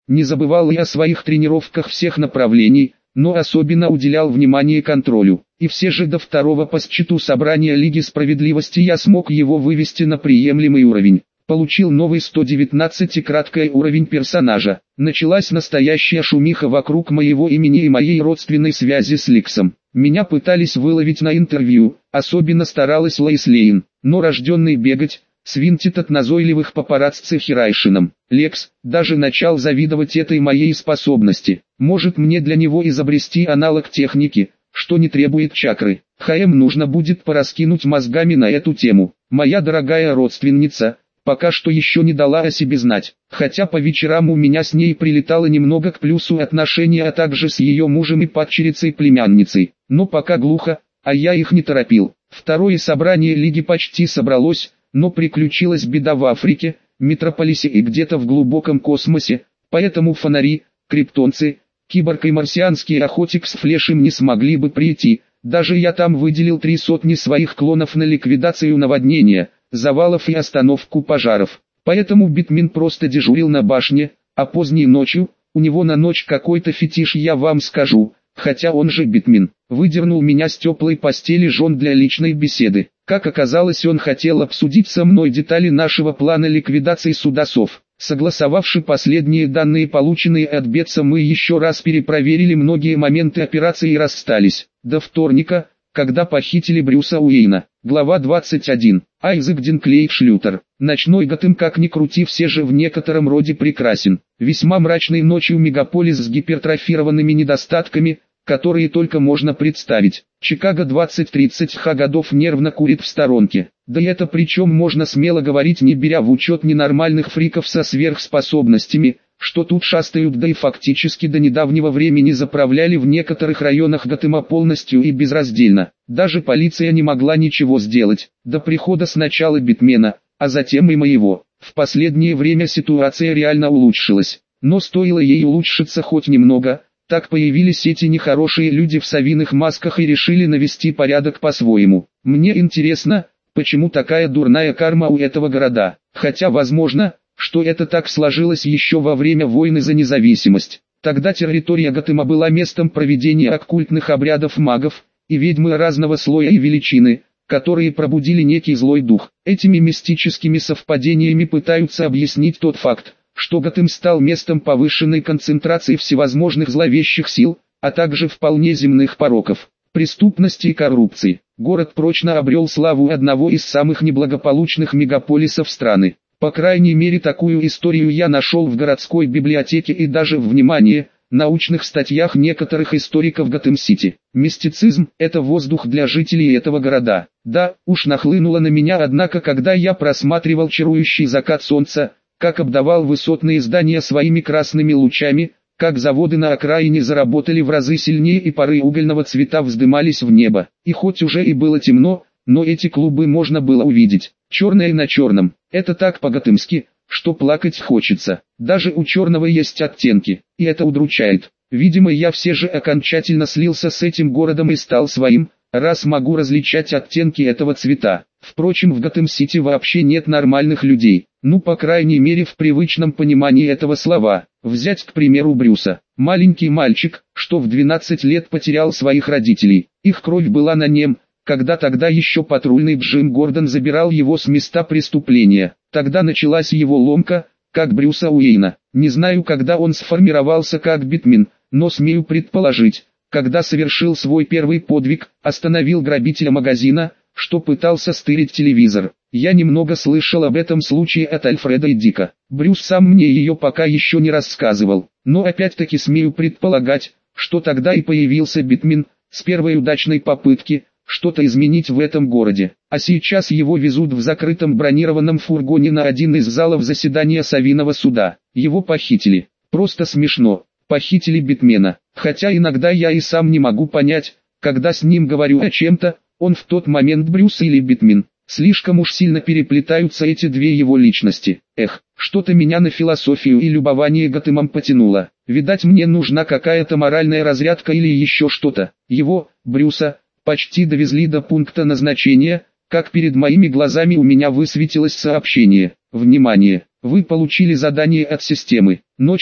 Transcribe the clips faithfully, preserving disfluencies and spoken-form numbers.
Не забывал и о своих тренировках всех направлений, но особенно уделял внимание контролю. И все же до второго по счету собрания Лиги Справедливости я смог его вывести на приемлемый уровень. Получил новый сто девятнадцатикратный уровень персонажа. Началась настоящая шумиха вокруг моего имени и моей родственной связи с Лексом. Меня пытались выловить на интервью, особенно старалась Лоис Лейн, но рожденный бегать, свинтит от назойливых папарацци Хирайшином. Лекс даже начал завидовать этой моей способности. Может мне для него изобрести аналог техники, что не требует чакры. ХМ нужно будет пораскинуть мозгами на эту тему. Моя дорогая родственница пока что еще не дала о себе знать, хотя по вечерам у меня с ней прилетало немного к плюсу отношения, а также с ее мужем и падчерицей-племянницей, но пока глухо, а я их не торопил. Второе собрание Лиги почти собралось, но приключилась беда в Африке, метрополисе и где-то в глубоком космосе, поэтому фонари, криптонцы, киборг и марсианский охотник с флешем не смогли бы прийти. Даже я там выделил три сотни своих клонов на ликвидацию наводнения, завалов и остановку пожаров. Поэтому Битмин просто дежурил на башне, а поздней ночью, у него на ночь какой-то фетиш, я вам скажу, хотя он же Битмин, выдернул меня с теплой постели жен для личной беседы. Как оказалось, он хотел обсудить со мной детали нашего плана ликвидации судосов. Согласовавши последние данные, полученные от Бетса, мы еще раз перепроверили многие моменты операции и расстались. До вторника, когда похитили Брюса Уэйна. Глава двадцать один. Айзек Динклей Шлютер. Ночной Готэм, как ни крути, все же в некотором роде прекрасен. Весьма мрачной ночью мегаполис с гипертрофированными недостатками, которые только можно представить. Чикаго двадцать тридцать ха годов нервно курит в сторонке. Да и это причем можно смело говорить, не беря в учет ненормальных фриков со сверхспособностями, что тут шастают, да и фактически до недавнего времени заправляли в некоторых районах Готэма полностью и безраздельно. Даже полиция не могла ничего сделать, до прихода сначала Битмена, а затем и моего. В последнее время ситуация реально улучшилась, но стоило ей улучшиться хоть немного, так появились эти нехорошие люди в совиных масках и решили навести порядок по-своему. Мне интересно, почему такая дурная карма у этого города, хотя возможно, что это так сложилось еще во время войны за независимость. Тогда территория Готэма была местом проведения оккультных обрядов магов и ведьмы разного слоя и величины, которые пробудили некий злой дух. Этими мистическими совпадениями пытаются объяснить тот факт, что Готэм стал местом повышенной концентрации всевозможных зловещих сил, а также вполне земных пороков, преступности и коррупции. Город прочно обрел славу одного из самых неблагополучных мегаполисов страны. По крайней мере, такую историю я нашел в городской библиотеке и даже, внимание, научных статьях некоторых историков Готэм-Сити. Мистицизм – это воздух для жителей этого города. Да, уж нахлынуло на меня, однако, когда я просматривал чарующий закат солнца, как обдавал высотные здания своими красными лучами, как заводы на окраине заработали в разы сильнее и пары угольного цвета вздымались в небо. И хоть уже и было темно, но эти клубы можно было увидеть. Черное на черном. Это так по-готэмски, что плакать хочется. Даже у черного есть оттенки, и это удручает. Видимо, я все же окончательно слился с этим городом и стал своим, раз могу различать оттенки этого цвета. Впрочем, в Готэм-Сити вообще нет нормальных людей. Ну, по крайней мере, в привычном понимании этого слова. Взять, к примеру, Брюса. Маленький мальчик, что в двенадцать лет потерял своих родителей. Их кровь была на нем, когда тогда еще патрульный Джим Гордон забирал его с места преступления. Тогда началась его ломка, как Брюса Уэйна. Не знаю, когда он сформировался как Битмин, но смею предположить, когда совершил свой первый подвиг, остановил грабителя магазина, что пытался стырить телевизор. Я немного слышал об этом случае от Альфреда и Дика. Брюс сам мне ее пока еще не рассказывал, но опять-таки смею предполагать, что тогда и появился Битмин, с первой удачной попытки что-то изменить в этом городе. А сейчас его везут в закрытом бронированном фургоне на один из залов заседания Совиного суда. Его похитили. Просто смешно. Похитили Битмена. Хотя иногда я и сам не могу понять, когда с ним говорю о чем-то, он в тот момент Брюс или Битмин. Слишком уж сильно переплетаются эти две его личности. Эх, что-то меня на философию и любование Готэмом потянуло. Видать, мне нужна какая-то моральная разрядка или еще что-то. Его, Брюса, почти довезли до пункта назначения, как перед моими глазами у меня высветилось сообщение. Внимание! Вы получили задание от системы. Ночь сов.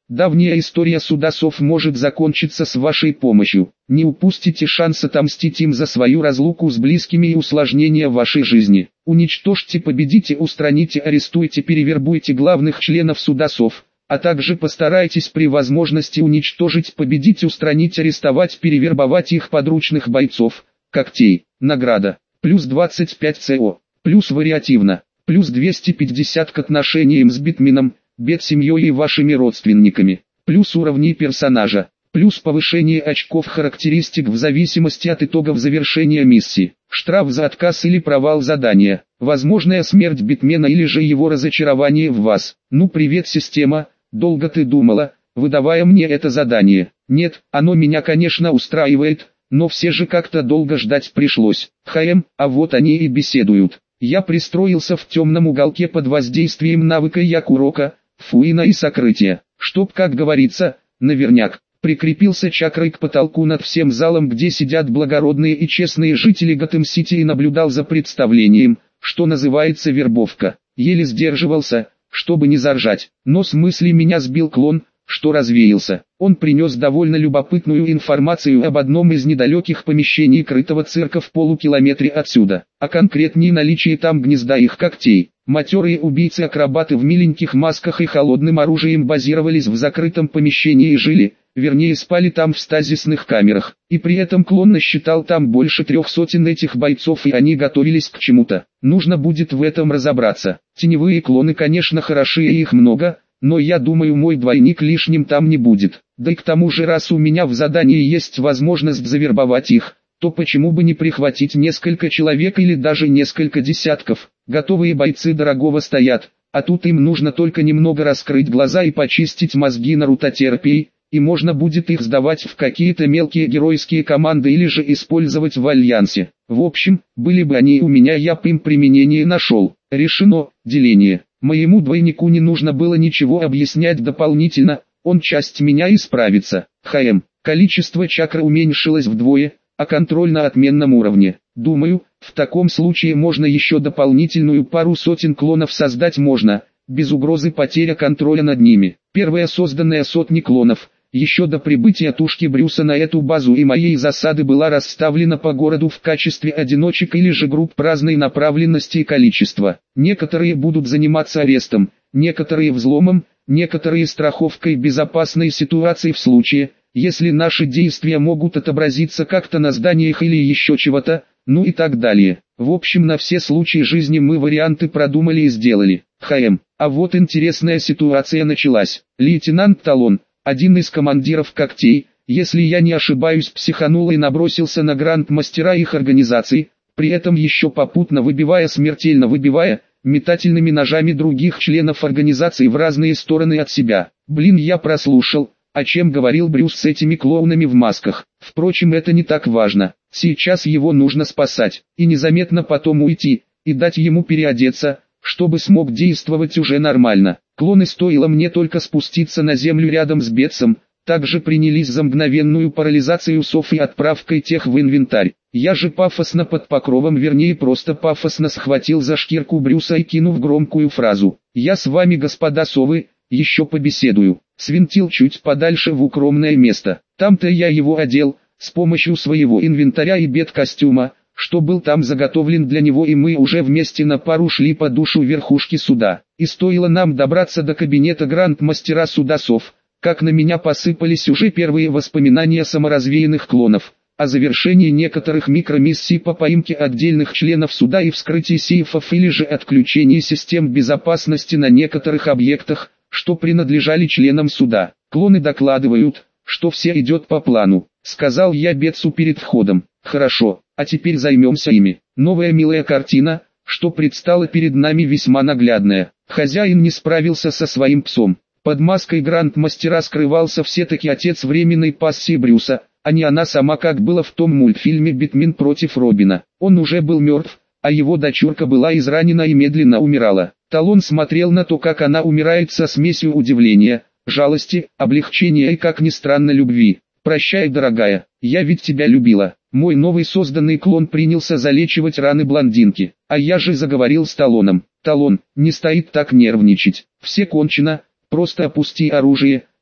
Давняя история судасов может закончиться с вашей помощью. Не упустите шанс отомстить им за свою разлуку с близкими и усложнения вашей жизни. Уничтожьте, победите, устраните, арестуйте, перевербуйте главных членов судасов, а также постарайтесь при возможности уничтожить, победить, устранить, арестовать, перевербовать их подручных бойцов. Когтей. Награда. Плюс двадцать пять ЦО. Плюс вариативно. Плюс двести пятьдесят к отношениям с Битменом, Бет семьей и вашими родственниками. Плюс уровни персонажа. Плюс повышение очков характеристик в зависимости от итогов завершения миссии. Штраф за отказ или провал задания. Возможная смерть Битмена или же его разочарование в вас. Ну привет, система, долго ты думала, выдавая мне это задание? Нет, оно меня конечно устраивает, но все же как-то долго ждать пришлось. ХМ, а вот они и беседуют. Я пристроился в темном уголке под воздействием навыка Якурока, Фуина и сокрытия, чтоб, как говорится, наверняк, прикрепился чакрой к потолку над всем залом, где сидят благородные и честные жители Готэм-Сити, и наблюдал за представлением, что называется вербовка. Еле сдерживался, чтобы не заржать, но с мысли меня сбил клон, что развеялся. Он принес довольно любопытную информацию об одном из недалеких помещений крытого цирка в полукилометре отсюда, а конкретнее наличии там гнезда их когтей. Матерые убийцы-акробаты в миленьких масках и холодным оружием базировались в закрытом помещении и жили, вернее спали там в стазисных камерах, и при этом клон насчитал там больше трех сотен этих бойцов, и они готовились к чему-то. Нужно будет в этом разобраться. Теневые клоны, конечно, хороши и их много, но я думаю, мой двойник лишним там не будет. Да и к тому же, раз у меня в задании есть возможность завербовать их, то почему бы не прихватить несколько человек или даже несколько десятков. Готовые бойцы дорогого стоят, а тут им нужно только немного раскрыть глаза и почистить мозги нарутотерапией, и можно будет их сдавать в какие-то мелкие геройские команды или же использовать в альянсе. В общем, были бы они у меня, я бы им применение нашел. Решено. Деление. Моему двойнику не нужно было ничего объяснять дополнительно, он часть меня и справится. ХМ. Количество чакр уменьшилось вдвое, а контроль на отменном уровне. Думаю, в таком случае можно еще дополнительную пару сотен клонов создать можно, без угрозы потери контроля над ними. Первая созданная сотни клонов, еще до прибытия тушки Брюса на эту базу и моей засады, была расставлена по городу в качестве одиночек или же групп разной направленности и количества. Некоторые будут заниматься арестом, некоторые взломом, некоторые страховкой безопасной ситуации в случае, если наши действия могут отобразиться как-то на зданиях или еще чего-то, ну и так далее. В общем, на все случаи жизни мы варианты продумали и сделали. ХМ. А вот интересная ситуация началась. Лейтенант Талон, один из командиров когтей, если я не ошибаюсь, психанул и набросился на гранд-мастера их организации, при этом еще попутно выбивая, смертельно выбивая, метательными ножами других членов организации в разные стороны от себя. Блин, я прослушал, о чем говорил Брюс с этими клоунами в масках. Впрочем, это не так важно. Сейчас его нужно спасать, и незаметно потом уйти, и дать ему переодеться, чтобы смог действовать уже нормально. Клоны, стоило мне только спуститься на землю рядом с Бетсом, также принялись за мгновенную парализацию сов и отправкой тех в инвентарь. Я же пафосно под покровом, вернее просто пафосно схватил за шкирку Брюса и, кинув громкую фразу: «Я с вами, господа совы, еще побеседую», свинтил чуть подальше в укромное место. Там-то я его одел, с помощью своего инвентаря и бет-костюма, что был там заготовлен для него, и мы уже вместе на пару шли по душу верхушки суда. И стоило нам добраться до кабинета гранд-мастера судасов, как на меня посыпались уже первые воспоминания саморазвеянных клонов, о завершении некоторых микромиссий по поимке отдельных членов суда и вскрытии сейфов или же отключении систем безопасности на некоторых объектах, что принадлежали членам суда. Клоны докладывают, что все идет по плану, сказал я Бетсу перед входом. Хорошо, а теперь займемся ими. Новая милая картина, что предстала перед нами, весьма наглядная. Хозяин не справился со своим псом. Под маской гранд-мастера скрывался все-таки отец временной пассии Брюса, а не она сама, как было в том мультфильме «Битмен против Робина». Он уже был мертв, а его дочурка была изранена и медленно умирала. Талон смотрел на то, как она умирает, со смесью удивления, жалости, облегчения и, как ни странно, любви. «Прощай, дорогая, я ведь тебя любила». Мой новый созданный клон принялся залечивать раны блондинки, а я же заговорил с Талоном. «Талон, не стоит так нервничать, все кончено, просто опусти оружие,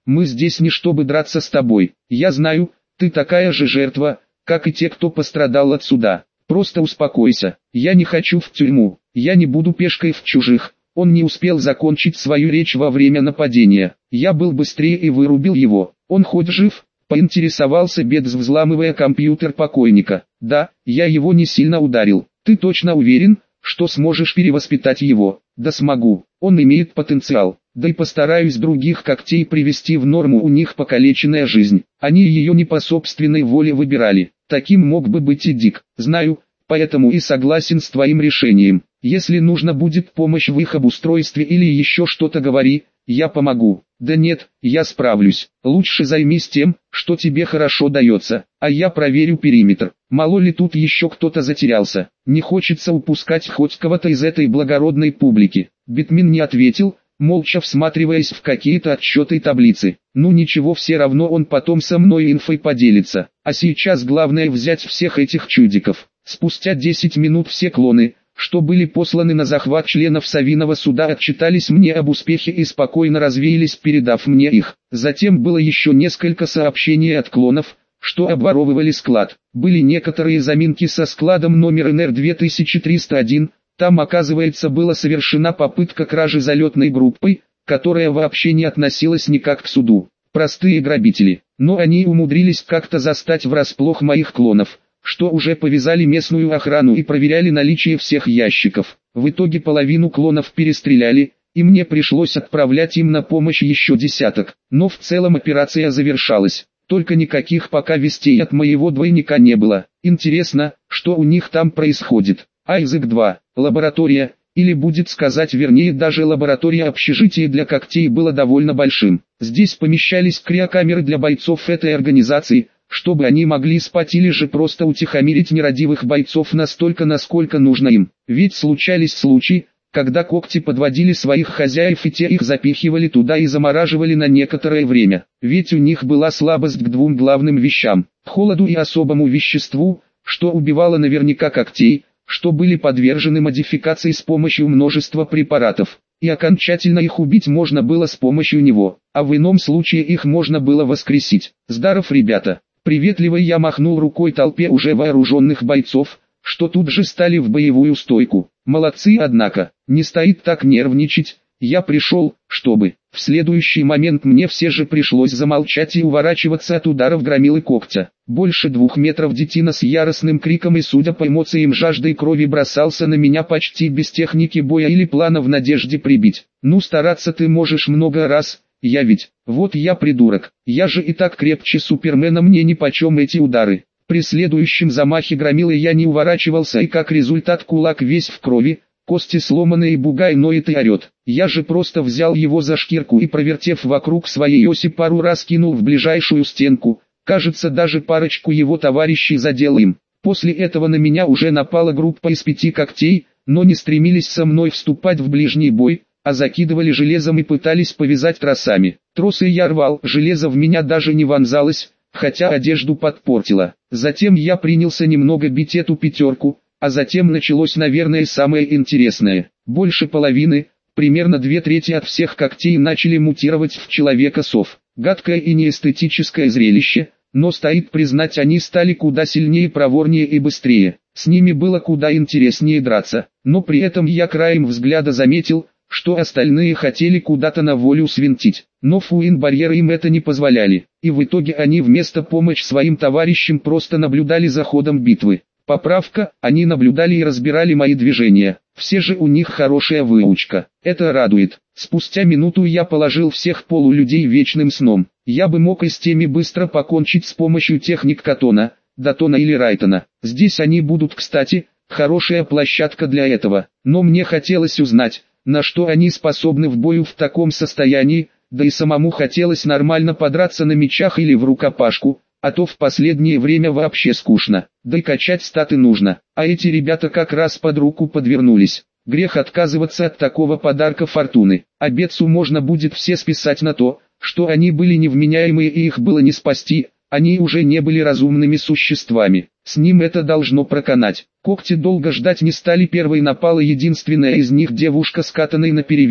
мы здесь не чтобы драться с тобой. Я знаю, ты такая же жертва, как и те, кто пострадал от суда. Просто успокойся, я не хочу в тюрьму, я не буду пешкой в чужих». Он не успел закончить свою речь во время нападения. Я был быстрее и вырубил его. «Он хоть жив?» — поинтересовался Бетс, взламывая компьютер покойника. «Да, я его не сильно ударил». «Ты точно уверен, что сможешь перевоспитать его?» «Да смогу, он имеет потенциал. Да и постараюсь других когтей привести в норму, у них покалеченная жизнь. Они ее не по собственной воле выбирали. Таким мог бы быть и Дик. Знаю, поэтому и согласен с твоим решением. Если нужно будет помощь в их обустройстве или еще что-то, говори, я помогу». «Да нет, я справлюсь. Лучше займись тем, что тебе хорошо дается, а я проверю периметр. Мало ли тут еще кто-то затерялся. Не хочется упускать хоть кого-то из этой благородной публики». Битмин не ответил, молча всматриваясь в какие-то отчеты и таблицы. «Ну ничего, все равно он потом со мной инфой поделится. А сейчас главное взять всех этих чудиков». Спустя десять минут все клоны, что были посланы на захват членов Совиного суда, отчитались мне об успехе и спокойно развеялись, передав мне их. Затем было еще несколько сообщений от клонов, что обворовывали склад. Были некоторые заминки со складом номер эн эр две тысячи триста один, там, оказывается, была совершена попытка кражи залетной группой, которая вообще не относилась никак к суду. Простые грабители, но они умудрились как-то застать врасплох моих клонов, что уже повязали местную охрану и проверяли наличие всех ящиков. В итоге половину клонов перестреляли, и мне пришлось отправлять им на помощь еще десяток. Но в целом операция завершалась, только никаких пока вестей от моего двойника не было. Интересно, что у них там происходит. Айзек два, лаборатория, или будет сказать вернее даже лаборатория общежития для когтей, было довольно большим. Здесь помещались криокамеры для бойцов этой организации, чтобы они могли спать или же просто утихомирить нерадивых бойцов настолько, насколько нужно им. Ведь случались случаи, когда когти подводили своих хозяев и те их запихивали туда и замораживали на некоторое время. Ведь у них была слабость к двум главным вещам – холоду и особому веществу, что убивало наверняка когтей, что были подвержены модификации с помощью множества препаратов. И окончательно их убить можно было с помощью него, а в ином случае их можно было воскресить. «Здаров, ребята!» Приветливо я махнул рукой толпе уже вооруженных бойцов, что тут же стали в боевую стойку. Молодцы, однако, не стоит так нервничать, я пришел, чтобы... В следующий момент мне все же пришлось замолчать и уворачиваться от ударов громилы когтя. Больше двух метров детина с яростным криком и, судя по эмоциям, жаждой крови бросался на меня почти без техники боя или плана, в надежде прибить. «Ну, стараться ты можешь много раз, я ведь... Вот я придурок, я же и так крепче Супермена, мне нипочем эти удары». При следующем замахе громилы я не уворачивался, и как результат кулак весь в крови, кости сломаны и бугай ноет и орет. Я же просто взял его за шкирку и, провертев вокруг своей оси, пару раз кинул в ближайшую стенку. Кажется, даже парочку его товарищей задел им. После этого на меня уже напала группа из пяти когтей, но не стремились со мной вступать в ближний бой, а закидывали железом и пытались повязать тросами. Тросы я рвал, железо в меня даже не вонзалось, хотя одежду подпортило. Затем я принялся немного бить эту пятерку, а затем началось, наверное, самое интересное. Больше половины, примерно две трети от всех когтей начали мутировать в человека-сов. Гадкое и неэстетическое зрелище, но стоит признать, они стали куда сильнее, проворнее и быстрее. С ними было куда интереснее драться, но при этом я краем взгляда заметил, что остальные хотели куда-то на волю свинтить, но фуин-барьеры им это не позволяли, и в итоге они вместо помощи своим товарищам просто наблюдали за ходом битвы. Поправка, они наблюдали и разбирали мои движения, все же у них хорошая выучка, это радует. Спустя минуту я положил всех полулюдей вечным сном. Я бы мог и с теми быстро покончить с помощью техник Катона, Датона или Райтона. Здесь они будут, кстати, хорошая площадка для этого, но мне хотелось узнать, на что они способны в бою в таком состоянии, да и самому хотелось нормально подраться на мечах или в рукопашку, а то в последнее время вообще скучно, да и качать статы нужно, а эти ребята как раз под руку подвернулись. Грех отказываться от такого подарка фортуны, а Бетсу можно будет все списать на то, что они были невменяемые и их было не спасти, они уже не были разумными существами, с ним это должно проканать. Когти долго ждать не стали, первой напала единственная из них девушка с катаной наперевес,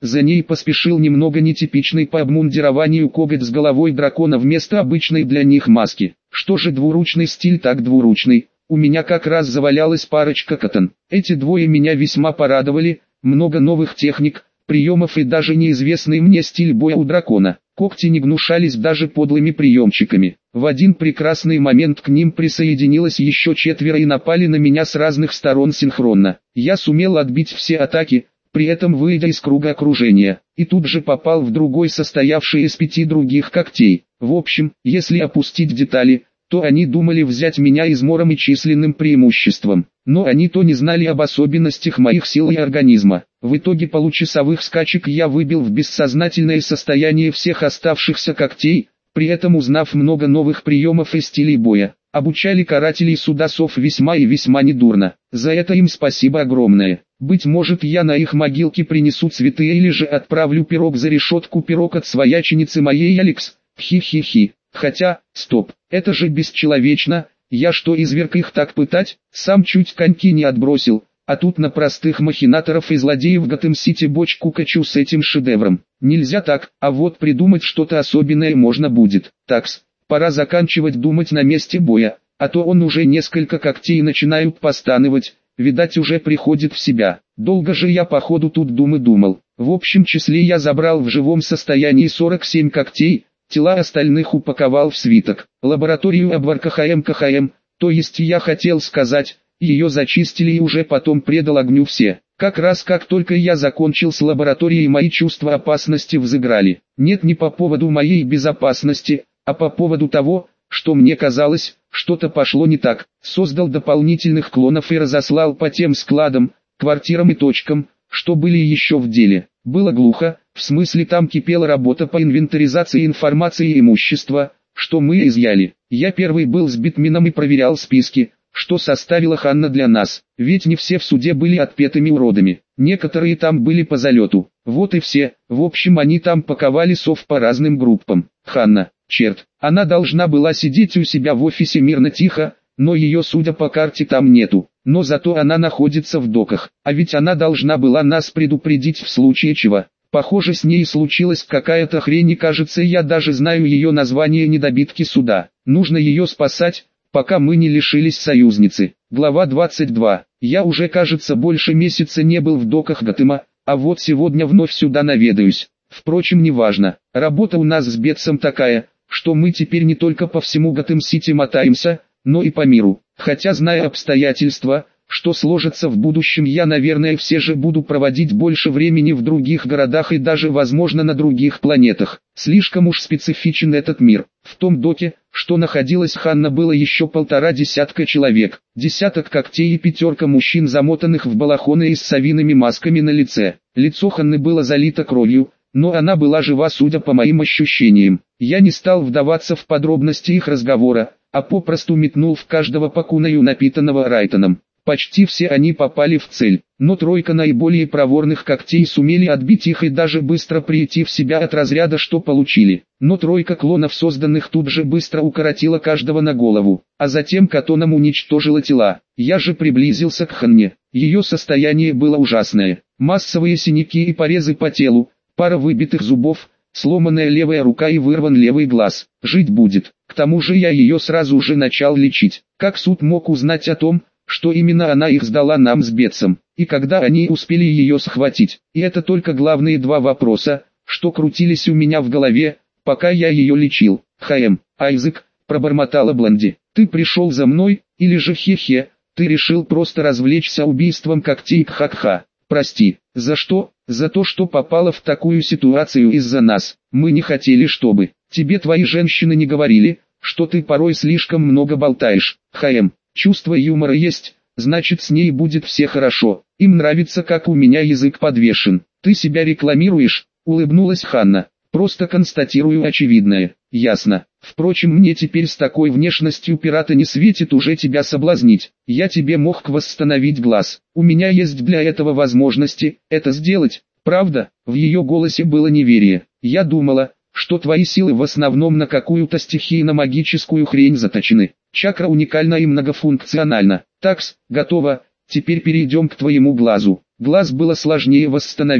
За ней поспешил немного нетипичный по обмундированию коготь с головой дракона вместо обычной для них маски. Что же двуручный стиль так двуручный? У меня как раз завалялась парочка катан. Эти двое меня весьма порадовали, много новых техник, приемов и даже неизвестный мне стиль боя у дракона. Когти не гнушались даже подлыми приемчиками. В один прекрасный момент к ним присоединилось еще четверо и напали на меня с разных сторон синхронно. Я сумел отбить все атаки, при этом выйдя из круга окружения, и тут же попал в другой, состоявший из пяти других когтей. В общем, если опустить детали, то они думали взять меня измором и численным преимуществом, но они то не знали об особенностях моих сил и организма. В итоге получасовых скачек я выбил в бессознательное состояние всех оставшихся когтей, при этом узнав много новых приемов и стилей боя. Обучали карателей судасов весьма и весьма недурно, за это им спасибо огромное. Быть может, я на их могилке принесу цветы или же отправлю пирог за решетку, пирог от свояченицы моей Алекс, хи-хи-хи. Хотя, стоп, это же бесчеловечно, я что, изверг их так пытать? Сам чуть коньки не отбросил, а тут на простых махинаторов и злодеев Готэм-Сити бочку качу с этим шедевром. Нельзя так, а вот придумать что-то особенное можно будет. Такс, пора заканчивать думать на месте боя, а то он уже несколько когтей начинают постанывать, видать уже приходит в себя. Долго же я походу тут думы думал. В общем числе я забрал в живом состоянии сорок семь когтей, тела остальных упаковал в свиток. Лабораторию обварка ХМ-КХМ, то есть я хотел сказать, ее зачистили и уже потом предал огню все. Как раз как только я закончил с лабораторией, мои чувства опасности взыграли. Нет, не по поводу моей безопасности, а по поводу того, что мне казалось, что-то пошло не так. Создал дополнительных клонов и разослал по тем складам, квартирам и точкам, что были еще в деле. Было глухо, в смысле там кипела работа по инвентаризации информации и имущества, что мы изъяли. Я первый был с Битмином и проверял списки, что составила Ханна для нас, ведь не все в суде были отпетыми уродами, некоторые там были по залету. Вот и все, в общем они там паковали сов по разным группам. Ханна, черт, она должна была сидеть у себя в офисе мирно тихо, но ее, судя по карте, там нету. Но зато она находится в доках, а ведь она должна была нас предупредить в случае чего. Похоже, с ней случилась какая-то хрень, и кажется, я даже знаю ее название недобитки суда. Нужно ее спасать, пока мы не лишились союзницы. Глава двадцать два. Я уже, кажется, больше месяца не был в доках Готэма, а вот сегодня вновь сюда наведаюсь. Впрочем, неважно. Работа у нас с Бетсом такая, что мы теперь не только по всему Готэм-Сити мотаемся, но и по миру. Хотя, зная обстоятельства, что сложится в будущем, я, наверное, все же буду проводить больше времени в других городах и даже, возможно, на других планетах. Слишком уж специфичен этот мир. В том доке, что находилась Ханна, было еще полтора десятка человек, десяток когтей и пятерка мужчин, замотанных в балахоны и с совиными масками на лице. Лицо Ханны было залито кровью, но она была жива, судя по моим ощущениям. Я не стал вдаваться в подробности их разговора, а попросту метнул в каждого по кунаю, напитанного Райтоном. Почти все они попали в цель, но тройка наиболее проворных когтей сумели отбить их и даже быстро прийти в себя от разряда, что получили. Но тройка клонов, созданных тут же, быстро укоротила каждого на голову, а затем катоном уничтожила тела. Я же приблизился к Ханне. Ее состояние было ужасное. Массовые синяки и порезы по телу, пара выбитых зубов, сломанная левая рука и вырван левый глаз. Жить будет. К тому же я ее сразу же начал лечить. Как суд мог узнать о том, что именно она их сдала нам с Бетсом, и когда они успели ее схватить? И это только главные два вопроса, что крутились у меня в голове, пока я ее лечил. «Хм, Айзек», — пробормотала Блонди, — «ты пришел за мной, или же хе-хе, ты решил просто развлечься убийством когтей? Кха-кха. Прости, за что? За то, что попала в такую ситуацию из-за нас. Мы не хотели, чтобы тебе твои женщины не говорили, что ты порой слишком много болтаешь. Хм, чувство юмора есть, значит, с ней будет все хорошо. Им нравится, как у меня язык подвешен. Ты себя рекламируешь?» — улыбнулась Ханна. «Просто констатирую очевидное». «Ясно. Впрочем, мне теперь с такой внешностью пирата не светит уже тебя соблазнить. Я тебе мог восстановить глаз. У меня есть для этого возможности это сделать, правда?» В ее голосе было неверие. «Я думала, что твои силы в основном на какую-то стихийно-магическую хрень заточены. Чакра уникальна и многофункциональна. Такс, готово, теперь перейдем к твоему глазу». Глаз было сложнее восстановить.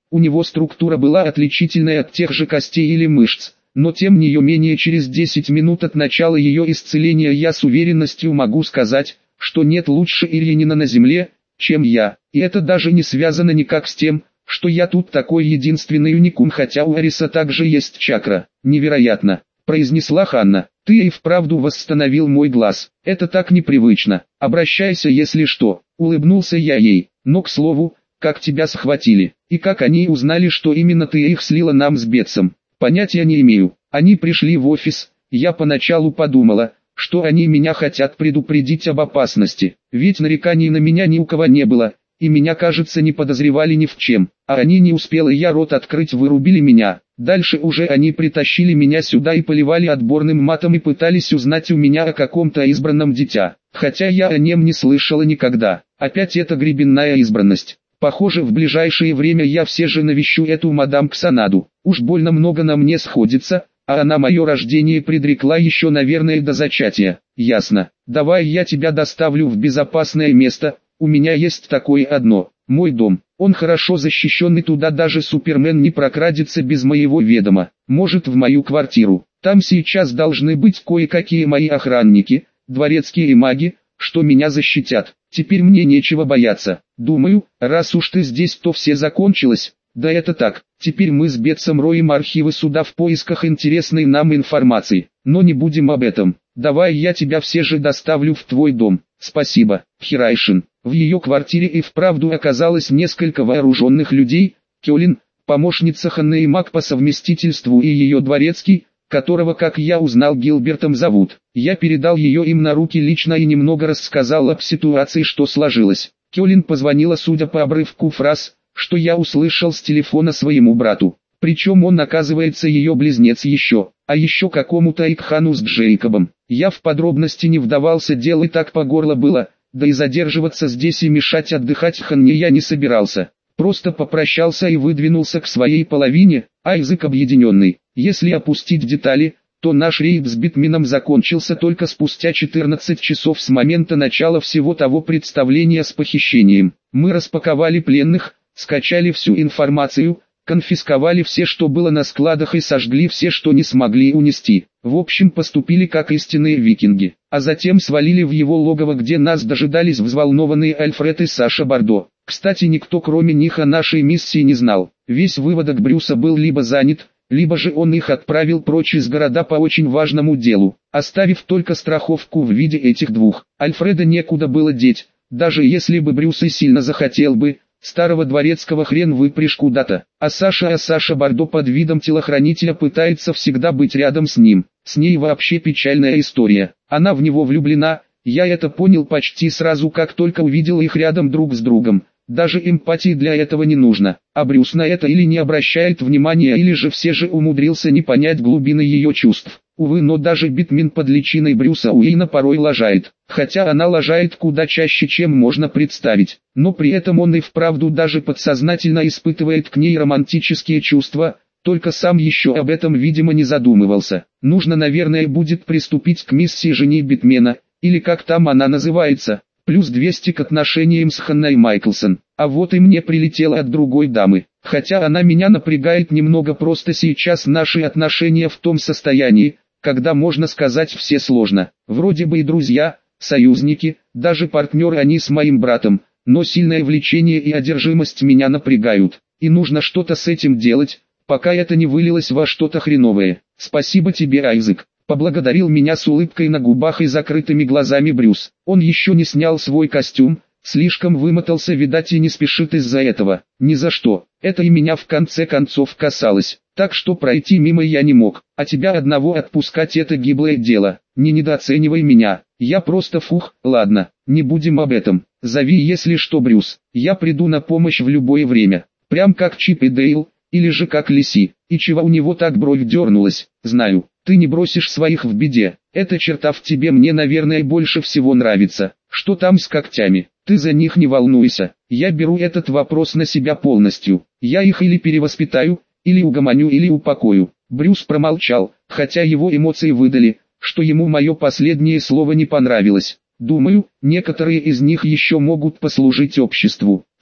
У него структура была отличительная от тех же костей или мышц, но тем не менее через десять минут от начала ее исцеления я с уверенностью могу сказать, что нет лучше Иринина на земле, чем я. И это даже не связано никак с тем, что я тут такой единственный уникум, хотя у Ариса также есть чакра. Невероятно, произнесла Ханна. Ты и вправду восстановил мой глаз. Это так непривычно. Обращайся, если что. Улыбнулся я ей. Но к слову, как тебя схватили, и как они узнали, что именно ты их слила нам с Бетсом? Понятия не имею. Они пришли в офис. Я поначалу подумала, что они меня хотят предупредить об опасности. Ведь нареканий на меня ни у кого не было. И меня, кажется, не подозревали ни в чем, а они не успела я рот открыть, вырубили меня. Дальше уже они притащили меня сюда и поливали отборным матом и пытались узнать у меня о каком-то избранном дитя, хотя я о нем не слышала никогда. Опять эта гребенная избранность. Похоже, в ближайшее время я все же навещу эту мадам Ксанаду. Уж больно много на мне сходится, а она мое рождение предрекла еще, наверное, до зачатия. Ясно. Давай я тебя доставлю в безопасное место. У меня есть такое одно, мой дом. Он хорошо защищен, и туда даже Супермен не прокрадется без моего ведома. Может, в мою квартиру. Там сейчас должны быть кое-какие мои охранники, дворецкие и маги, что меня защитят. Теперь мне нечего бояться. Думаю, раз уж ты здесь, то все закончилось. Да это так. Теперь мы с Бетсом роем архивы суда в поисках интересной нам информации. Но не будем об этом. Давай я тебя все же доставлю в твой дом. Спасибо, Хирайшин. В ее квартире и вправду оказалось несколько вооруженных людей. Кёлин, помощница Ханны и маг по совместительству, и ее дворецкий, которого, как я узнал, Гилбертом зовут. Я передал ее им на руки лично и немного рассказал об ситуации, что сложилось. Кёлин позвонила, судя по обрывку фраз, что я услышал с телефона, своему брату. Причем он, оказывается, ее близнец еще, а еще какому-то Икхану с Джейкобом. Я в подробности не вдавался, дело и так по горло было, да и задерживаться здесь и мешать отдыхать Ханне я не собирался. Просто попрощался и выдвинулся к своей половине, а язык объединенный. Если опустить детали, то наш рейд с Битменом закончился только спустя четырнадцать часов с момента начала всего того представления с похищением. Мы распаковали пленных, скачали всю информацию, конфисковали все, что было на складах, и сожгли все, что не смогли унести. В общем, поступили как истинные викинги. А затем свалили в его логово, где нас дожидались взволнованные Альфред и Саша Бардо. Кстати, никто кроме них о нашей миссии не знал. Весь выводок Брюса был либо занят, либо же он их отправил прочь из города по очень важному делу, оставив только страховку в виде этих двух. Альфреда некуда было деть, даже если бы Брюс и сильно захотел бы. Старого дворецкого хрен выпрешь куда-то, а Саша, а Саша Бардо под видом телохранителя пытается всегда быть рядом с ним. С ней вообще печальная история. Она в него влюблена, я это понял почти сразу, как только увидел их рядом друг с другом. Даже эмпатии для этого не нужно, а Брюс на это или не обращает внимания, или же все же умудрился не понять глубины ее чувств. Увы, но даже Битмен под личиной Брюса Уэйна порой лажает, хотя она лажает куда чаще, чем можно представить, но при этом он и вправду даже подсознательно испытывает к ней романтические чувства, только сам еще об этом, видимо, не задумывался. Нужно, наверное, будет приступить к миссии жени Битмена, или как там она называется, плюс двести к отношениям с Ханной Майклсон. А вот и мне прилетело от другой дамы. Хотя она меня напрягает немного, просто сейчас наши отношения в том состоянии, когда можно сказать все сложно. Вроде бы и друзья, союзники, даже партнеры они с моим братом, но сильное влечение и одержимость меня напрягают. И нужно что-то с этим делать, пока это не вылилось во что-то хреновое. Спасибо тебе, Айзек. Поблагодарил меня с улыбкой на губах и закрытыми глазами Брюс. Он еще не снял свой костюм, слишком вымотался, видать, и не спешит из-за этого. Ни за что. Это и меня в конце концов касалось. Так что пройти мимо я не мог. А тебя одного отпускать — это гиблое дело. Не недооценивай меня. Я просто фух. Ладно, не будем об этом. Зови, если что, Брюс. Я приду на помощь в любое время. Прям как Чип и Дейл, или же как Лиси. И чего у него так бровь дернулась? Знаю. Ты не бросишь своих в беде. Эта черта в тебе мне, наверное, больше всего нравится. Что там с когтями? Ты за них не волнуйся. Я беру этот вопрос на себя полностью. Я их или перевоспитаю, или угомоню, или упокою. Брюс промолчал, хотя его эмоции выдали, что ему мое последнее слово не понравилось. Думаю, некоторые из них еще могут послужить обществу.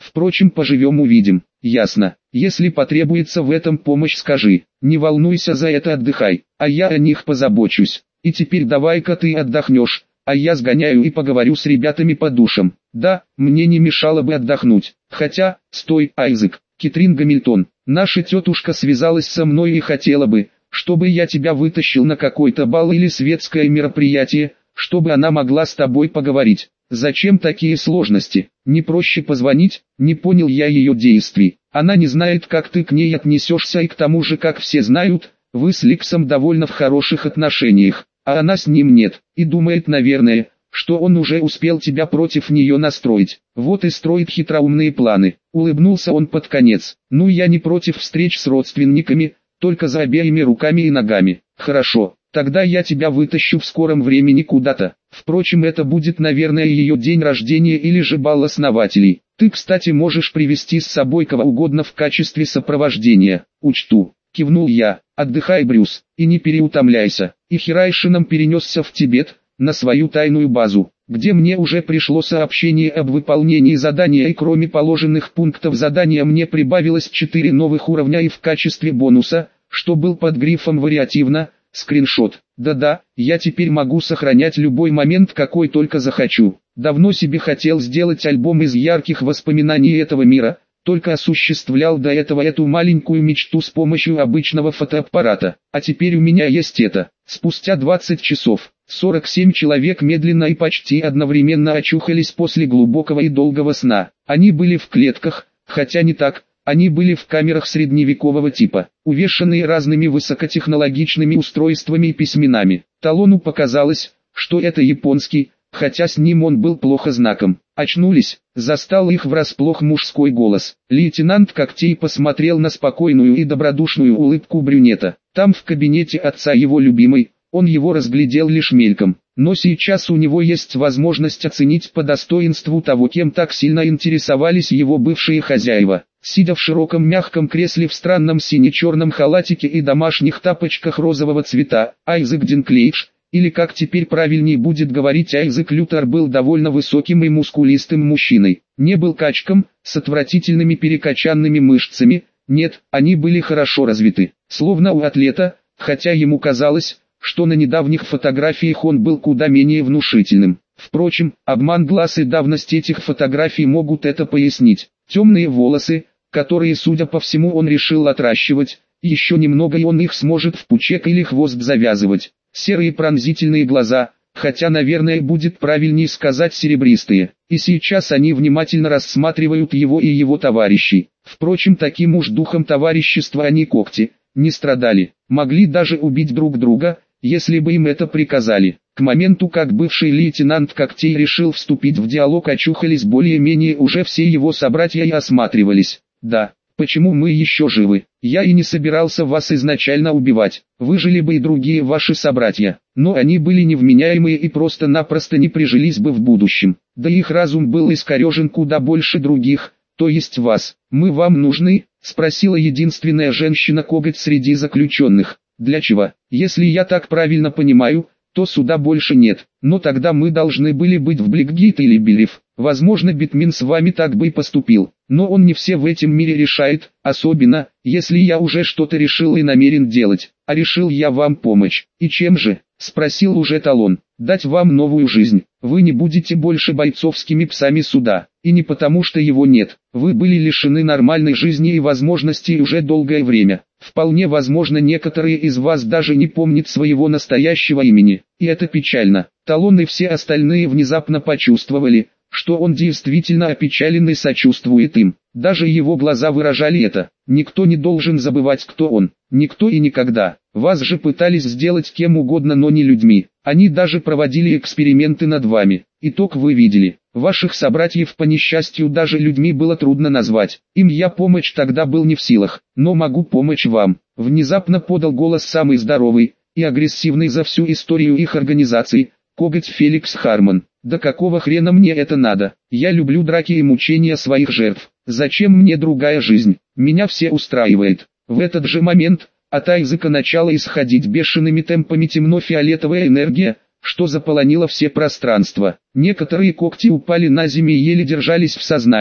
Впрочем, поживем увидим. Ясно. Если потребуется в этом помощь, скажи. Не волнуйся за это, отдыхай, а я о них позабочусь. И теперь давай-ка ты отдохнешь, а я сгоняю и поговорю с ребятами по душам. Да, мне не мешало бы отдохнуть. Хотя, стой, Айзек, Кэтрин Гамильтон, наша тетушка связалась со мной и хотела бы, чтобы я тебя вытащил на какой-то бал или светское мероприятие, чтобы она могла с тобой поговорить. Зачем такие сложности? Не проще позвонить? Не понял я ее действий. Она не знает, как ты к ней отнесешься, и к тому же, как все знают, вы с Ликсом довольно в хороших отношениях, а она с ним нет, и думает, наверное, что он уже успел тебя против нее настроить. Вот и строит хитроумные планы. Улыбнулся он под конец. Ну, я не против встреч с родственниками, только за обеими руками и ногами. Хорошо. Тогда я тебя вытащу в скором времени куда-то. Впрочем, это будет, наверное, ее день рождения или же бал основателей. Ты, кстати, можешь привести с собой кого угодно в качестве сопровождения. Учту. Кивнул я. Отдыхай, Брюс, и не переутомляйся. И Хирайшином перенесся в Тибет, на свою тайную базу, где мне уже пришло сообщение об выполнении задания, и кроме положенных пунктов задания мне прибавилось четыре новых уровня, и в качестве бонуса, что был под грифом «вариативно», скриншот. Да-да, я теперь могу сохранять любой момент, какой только захочу. Давно себе хотел сделать альбом из ярких воспоминаний этого мира, только осуществлял до этого эту маленькую мечту с помощью обычного фотоаппарата. А теперь у меня есть это. Спустя двадцать часов, сорок семь человек медленно и почти одновременно очухались после глубокого и долгого сна. Они были в клетках, хотя не так. Они были в камерах средневекового типа, увешанные разными высокотехнологичными устройствами и письменами. Талону показалось, что это японский, хотя с ним он был плохо знаком. Очнулись, застал их врасплох мужской голос. Лейтенант Когтей посмотрел на спокойную и добродушную улыбку брюнета. Там в кабинете отца его любимой, он его разглядел лишь мельком. Но сейчас у него есть возможность оценить по достоинству того, кем так сильно интересовались его бывшие хозяева. Сидя в широком мягком кресле в странном сине-черном халатике и домашних тапочках розового цвета, Айзек Динклейдж, или как теперь правильнее будет говорить Айзек Лютер, был довольно высоким и мускулистым мужчиной. Не был качком, с отвратительными перекачанными мышцами, нет, они были хорошо развиты, словно у атлета, хотя ему казалось, что на недавних фотографиях он был куда менее внушительным. Впрочем, обман глаз и давность этих фотографий могут это пояснить. Темные волосы, которые, судя по всему, он решил отращивать, еще немного и он их сможет в пучек или хвост завязывать. Серые пронзительные глаза, хотя, наверное, будет правильнее сказать серебристые, и сейчас они внимательно рассматривают его и его товарищей. Впрочем, таким уж духом товарищества они, Когти, не страдали, могли даже убить друг друга, если бы им это приказали. К моменту, как бывший лейтенант Когтей решил вступить в диалог, очухались более-менее уже все его собратья и осматривались. Да, почему мы еще живы? Я и не собирался вас изначально убивать, выжили бы и другие ваши собратья, но они были невменяемые и просто-напросто не прижились бы в будущем. Да их разум был искорежен куда больше других, то есть вас. Мы вам нужны? Спросила единственная женщина-коготь среди заключенных. Для чего? Если я так правильно понимаю, то суда больше нет, но тогда мы должны были быть в Блэкгейт или Белев. Возможно, Битмин с вами так бы и поступил, но он не все в этом мире решает, особенно, если я уже что-то решил и намерен делать, а решил я вам помочь. И чем же? Спросил уже Талон. Дать вам новую жизнь. Вы не будете больше бойцовскими псами суда, и не потому что его нет. Вы были лишены нормальной жизни и возможностей уже долгое время. Вполне возможно, некоторые из вас даже не помнят своего настоящего имени, и это печально. Талон и все остальные внезапно почувствовали, что он действительно опечален и сочувствует им. Даже его глаза выражали это. Никто не должен забывать, кто он. Никто и никогда. Вас же пытались сделать кем угодно, но не людьми. Они даже проводили эксперименты над вами. Итог вы видели. Ваших собратьев по несчастью даже людьми было трудно назвать. Им я помочь тогда был не в силах, но могу помочь вам. Внезапно подал голос самый здоровый и агрессивный за всю историю их организации, коготь Феликс Харман. Да какого хрена мне это надо? Я люблю драки и мучения своих жертв. Зачем мне другая жизнь? Меня все устраивает. В этот же момент от Айзека начала исходить бешеными темпами темно-фиолетовая энергия, что заполонило все пространство. Некоторые когти упали на землю и еле держались в сознании,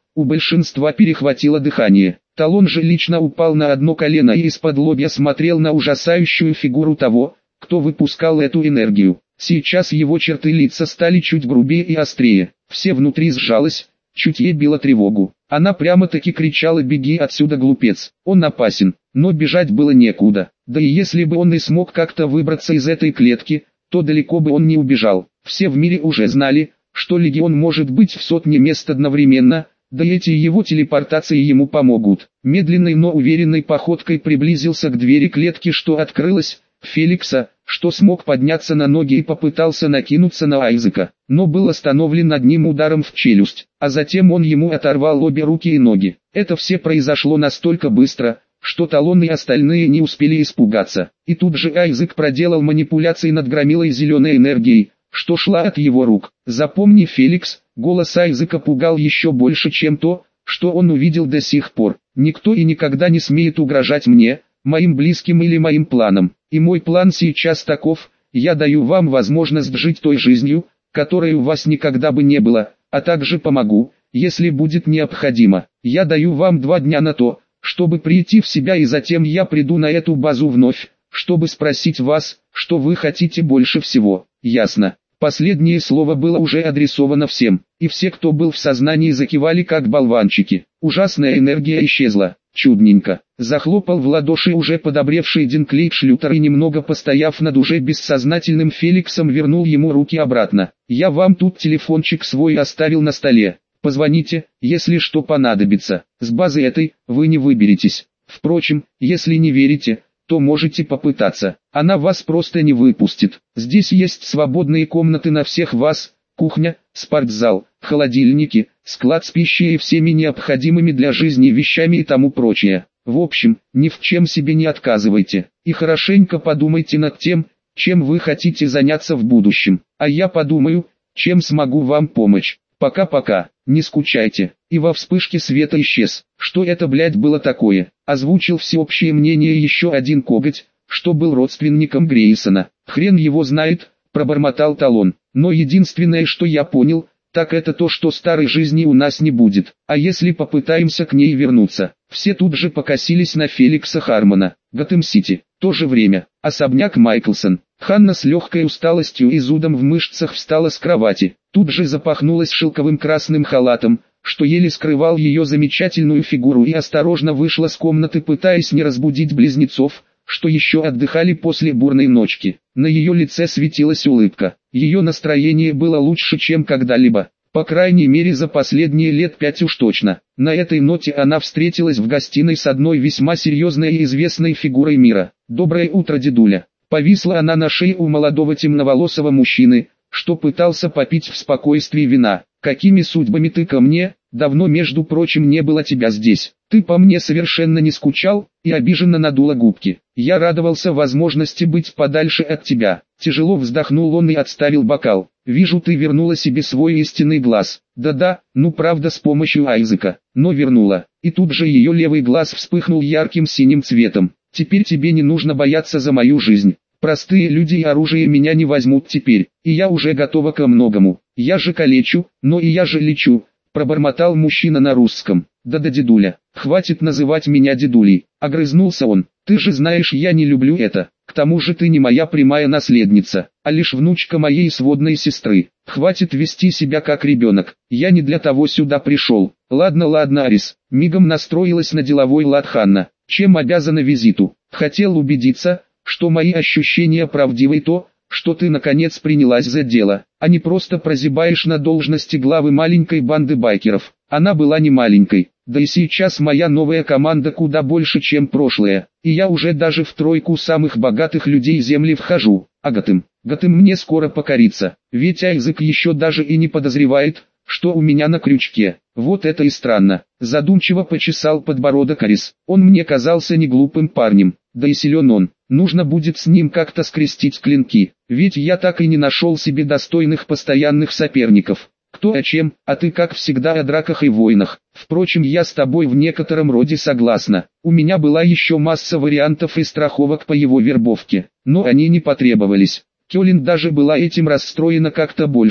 у большинства перехватило дыхание. Талон же лично упал на одно колено и из-под лобья смотрел на ужасающую фигуру того, кто выпускал эту энергию. Сейчас его черты лица стали чуть грубее и острее, все внутри сжалось, чутье било тревогу. Она прямо-таки кричала: «Беги отсюда, глупец, он опасен», но бежать было некуда. Да и если бы он и смог как-то выбраться из этой клетки, то далеко бы он не убежал. Все в мире уже знали, что Легион может быть в сотне мест одновременно, да и эти его телепортации ему помогут. Медленной, но уверенной походкой приблизился к двери клетки, что открылась, Феликса, что смог подняться на ноги и попытался накинуться на Айзека, но был остановлен одним ударом в челюсть, а затем он ему оторвал обе руки и ноги. Это все произошло настолько быстро, что Талон и остальные не успели испугаться. И тут же Айзек проделал манипуляции над громилой зеленой энергией, что шла от его рук. «Запомни, Феликс», голос Айзека пугал еще больше, чем то, что он увидел до сих пор. «Никто и никогда не смеет угрожать мне, моим близким или моим планам. И мой план сейчас таков: я даю вам возможность жить той жизнью, которой у вас никогда бы не было, а также помогу, если будет необходимо. Я даю вам два дня на то, чтобы прийти в себя, и затем я приду на эту базу вновь, чтобы спросить вас, что вы хотите больше всего. Ясно?» Последнее слово было уже адресовано всем, и все, кто был в сознании, закивали как болванчики. Ужасная энергия исчезла. Чудненько. Захлопал в ладоши уже подобревший Динклейт Шлютер и, немного постояв над уже бессознательным Феликсом, вернул ему руки обратно. «Я вам тут телефончик свой оставил на столе. Позвоните, если что понадобится. С базы этой вы не выберетесь. Впрочем, если не верите, то можете попытаться. Она вас просто не выпустит. Здесь есть свободные комнаты на всех вас, кухня, спортзал, холодильники, склад с пищей и всеми необходимыми для жизни вещами и тому прочее. В общем, ни в чем себе не отказывайте. И хорошенько подумайте над тем, чем вы хотите заняться в будущем. А я подумаю, чем смогу вам помочь. Пока-пока, не скучайте». И во вспышке света исчез. «Что это, блядь, было такое?» Озвучил всеобщее мнение еще один коготь, что был родственником Грейсона. «Хрен его знает», пробормотал Талон. «Но единственное, что я понял, так это то, что старой жизни у нас не будет. А если попытаемся к ней вернуться?» Все тут же покосились на Феликса Хармона. Готэм-Сити. То же время. Особняк Майклсон. Ханна с легкой усталостью и зудом в мышцах встала с кровати. Тут же запахнулась шелковым красным халатом, что еле скрывал ее замечательную фигуру, и осторожно вышла с комнаты, пытаясь не разбудить близнецов, что еще отдыхали после бурной ночки. На ее лице светилась улыбка. Ее настроение было лучше, чем когда-либо. По крайней мере за последние лет пять уж точно. На этой ноте она встретилась в гостиной с одной весьма серьезной и известной фигурой мира. «Доброе утро, дедуля». Повисла она на шее у молодого темноволосого мужчины, что пытался попить в спокойствии вина. «Какими судьбами ты ко мне? Давно, между прочим, не было тебя здесь. Ты по мне совершенно не скучал?» И обиженно надула губки. «Я радовался возможности быть подальше от тебя». Тяжело вздохнул он и отставил бокал. «Вижу, ты вернула себе свой истинный глаз». «Да-да, ну правда, с помощью Айзека, но вернула». И тут же ее левый глаз вспыхнул ярким синим цветом. «Теперь тебе не нужно бояться за мою жизнь. Простые люди и оружие меня не возьмут теперь, и я уже готова ко многому. Я же калечу, но и я же лечу», пробормотал мужчина на русском. «Да-да, дедуля, хватит называть меня дедулей», огрызнулся он. «Ты же знаешь, я не люблю это. К тому же ты не моя прямая наследница, а лишь внучка моей сводной сестры. Хватит вести себя как ребенок, я не для того сюда пришел». «Ладно, ладно, Арис», мигом настроилась на деловой лад Ханна. «Чем обязана визиту? Хотел убедиться, что мои ощущения правдивы, и то, что ты наконец принялась за дело, а не просто прозябаешь на должности главы маленькой банды байкеров». Она была не маленькой, да и сейчас моя новая команда куда больше, чем прошлая, и я уже даже в тройку самых богатых людей Земли вхожу. А Готэм, Готэм мне скоро покорится, ведь Айзек еще даже и не подозревает, что у меня на крючке. Вот это и странно. Задумчиво почесал подбородок Арис. Он мне казался не глупым парнем, да и силен он. Нужно будет с ним как-то скрестить клинки, ведь я так и не нашел себе достойных постоянных соперников. Кто о чем, а ты как всегда о драках и войнах. Впрочем, я с тобой в некотором роде согласна. У меня была еще масса вариантов и страховок по его вербовке, но они не потребовались. Кёлин даже была этим расстроена как-то больше,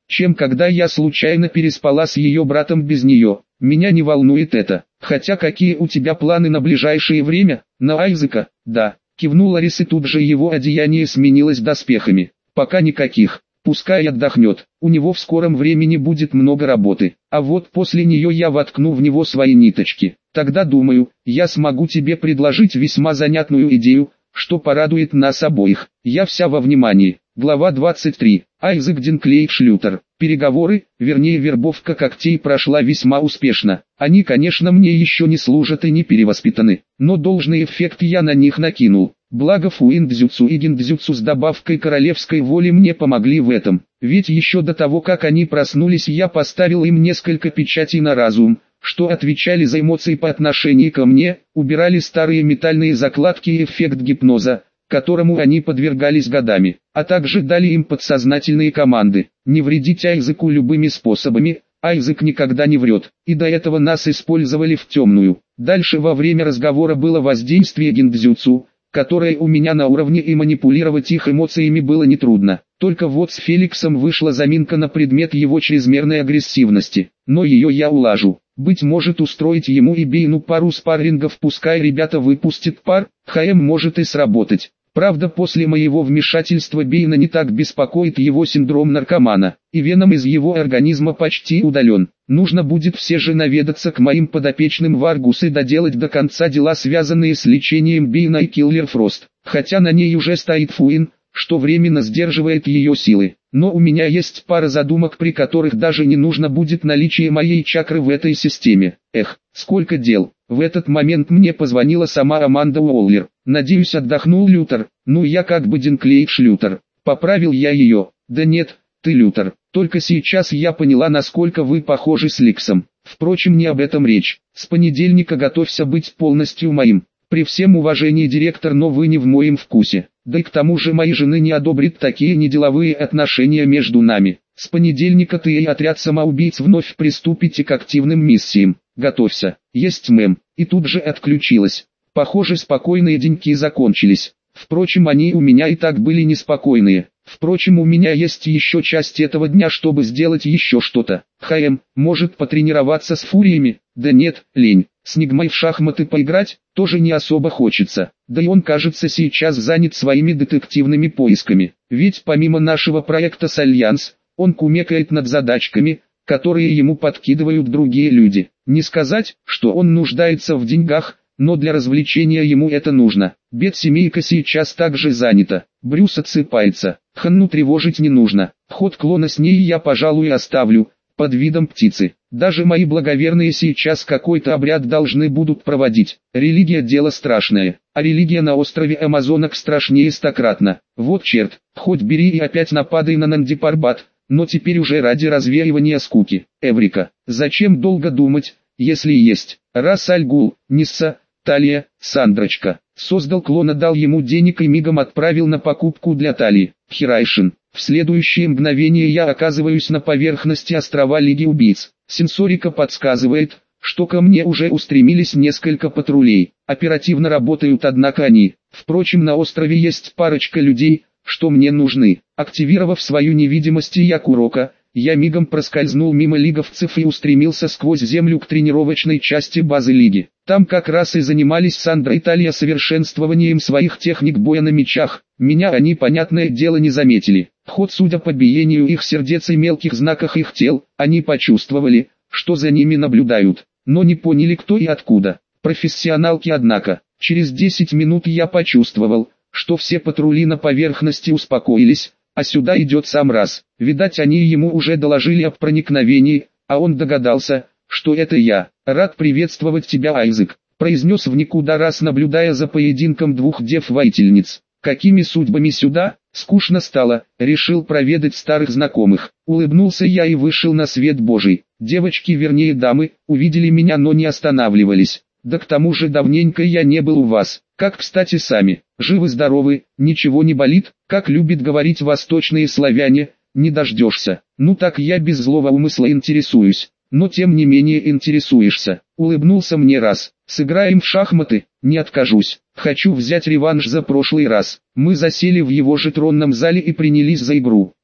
чем когда я случайно переспала с ее братом без нее. Меня не волнует это. Хотя какие у тебя планы на ближайшее время? На Айзека? Да. Кивнул Арис, и тут же его одеяние сменилось доспехами. Пока никаких. Пускай отдохнет, у него в скором времени будет много работы, а вот после нее я воткну в него свои ниточки. Тогда, думаю, я смогу тебе предложить весьма занятную идею, что порадует нас обоих. Я вся во внимании. Глава двадцать три. Айзек Динклейд Шлютер. Переговоры, вернее вербовка когтей, прошла весьма успешно. Они, конечно, мне еще не служат и не перевоспитаны, но должный эффект я на них накинул. Благо фуиндзюцу и гиндзюцу с добавкой королевской воли мне помогли в этом. Ведь еще до того, как они проснулись, я поставил им несколько печатей на разум, что отвечали за эмоции по отношению ко мне, убирали старые метальные закладки и эффект гипноза, которому они подвергались годами, а также дали им подсознательные команды: не вредить Айзеку любыми способами. Айзек никогда не врет, и до этого нас использовали в темную. Дальше во время разговора было воздействие гиндзюцу, которое у меня на уровне, и манипулировать их эмоциями было нетрудно. Только вот с Феликсом вышла заминка на предмет его чрезмерной агрессивности, но ее я улажу. Быть может, устроить ему и Бейну пару спаррингов, пускай ребята выпустят пар. ХМ может и сработать. Правда, после моего вмешательства Бейна не так беспокоит его синдром наркомана, и веном из его организма почти удален. Нужно будет все же наведаться к моим подопечным в Аргус и доделать до конца дела, связанные с лечением Бейна и Киллер Фрост, хотя на ней уже стоит Фуин, что временно сдерживает ее силы. Но у меня есть пара задумок, при которых даже не нужно будет наличие моей чакры в этой системе. Эх, сколько дел. В этот момент мне позвонила сама Аманда Уоллер. Надеюсь, отдохнул Лютер. Ну, я как бы Динклейд Шлютер. Поправил я ее. Да нет, ты Лютер. Только сейчас я поняла, насколько вы похожи с Ликсом. Впрочем, не об этом речь. С понедельника готовься быть полностью моим. При всем уважении, директор, но вы не в моем вкусе. Да и к тому же моей жены не одобрит такие неделовые отношения между нами. С понедельника ты и отряд самоубийц вновь приступите к активным миссиям. Готовься. Есть, мэм. И тут же отключилась. Похоже, спокойные деньки закончились. Впрочем, они у меня и так были неспокойные. Впрочем, у меня есть еще часть этого дня, чтобы сделать еще что-то. ХМ, может потренироваться с фуриями? Да нет, лень. С Нигмой в шахматы поиграть тоже не особо хочется. Да и он, кажется, сейчас занят своими детективными поисками. Ведь помимо нашего проекта с Альянс, он кумекает над задачками, которые ему подкидывают другие люди. Не сказать, что он нуждается в деньгах, но для развлечения ему это нужно. Бет-семейка сейчас также занята. Брюс отсыпается. Ханну тревожить не нужно. Ход клона с ней я, пожалуй, оставлю, под видом птицы. Даже мои благоверные сейчас какой-то обряд должны будут проводить. Религия — дело страшное, а религия на острове Амазонок страшнее стократно. Вот черт, хоть бери и опять нападай на Нандипарбат, но теперь уже ради развеивания скуки. Эврика, зачем долго думать, если есть? Раз Альгул, Нисса, Талия, Сандрочка. Создал клона, дал ему денег и мигом отправил на покупку для Талии. Хирайшин. В следующее мгновение я оказываюсь на поверхности острова Лиги Убийц. Сенсорика подсказывает, что ко мне уже устремились несколько патрулей. Оперативно работают, однако они. Впрочем, на острове есть парочка людей, что мне нужны. Активировав свою невидимость и Якурока, я мигом проскользнул мимо лиговцев и устремился сквозь землю к тренировочной части базы Лиги. Там как раз и занимались Сандра и Талия совершенствованием своих техник боя на мечах. Меня они, понятное дело, не заметили. Ход, судя по биению их сердец и мелких знаках их тел, они почувствовали, что за ними наблюдают, но не поняли, кто и откуда. Профессионалки, однако. Через десять минут я почувствовал, что все патрули на поверхности успокоились, а сюда идет сам Раз. Видать, они ему уже доложили об проникновении, а он догадался, что это я. «Рад приветствовать тебя, Айзек», — произнес в никуда Раз, наблюдая за поединком двух дев-воительниц. «Какими судьбами сюда?» Скучно стало, решил проведать старых знакомых. Улыбнулся я и вышел на свет Божий. Девочки, вернее дамы, увидели меня, но не останавливались. Да к тому же давненько я не был у вас. Как, кстати, сами? Живы-здоровы, ничего не болит? Как любят говорить восточные славяне, не дождешься. Ну так я без злого умысла интересуюсь. Но тем не менее интересуешься. Улыбнулся мне Раз. Сыграем в шахматы? Не откажусь. Хочу взять реванш за прошлый раз. Мы засели в его же тронном зале и принялись за игру.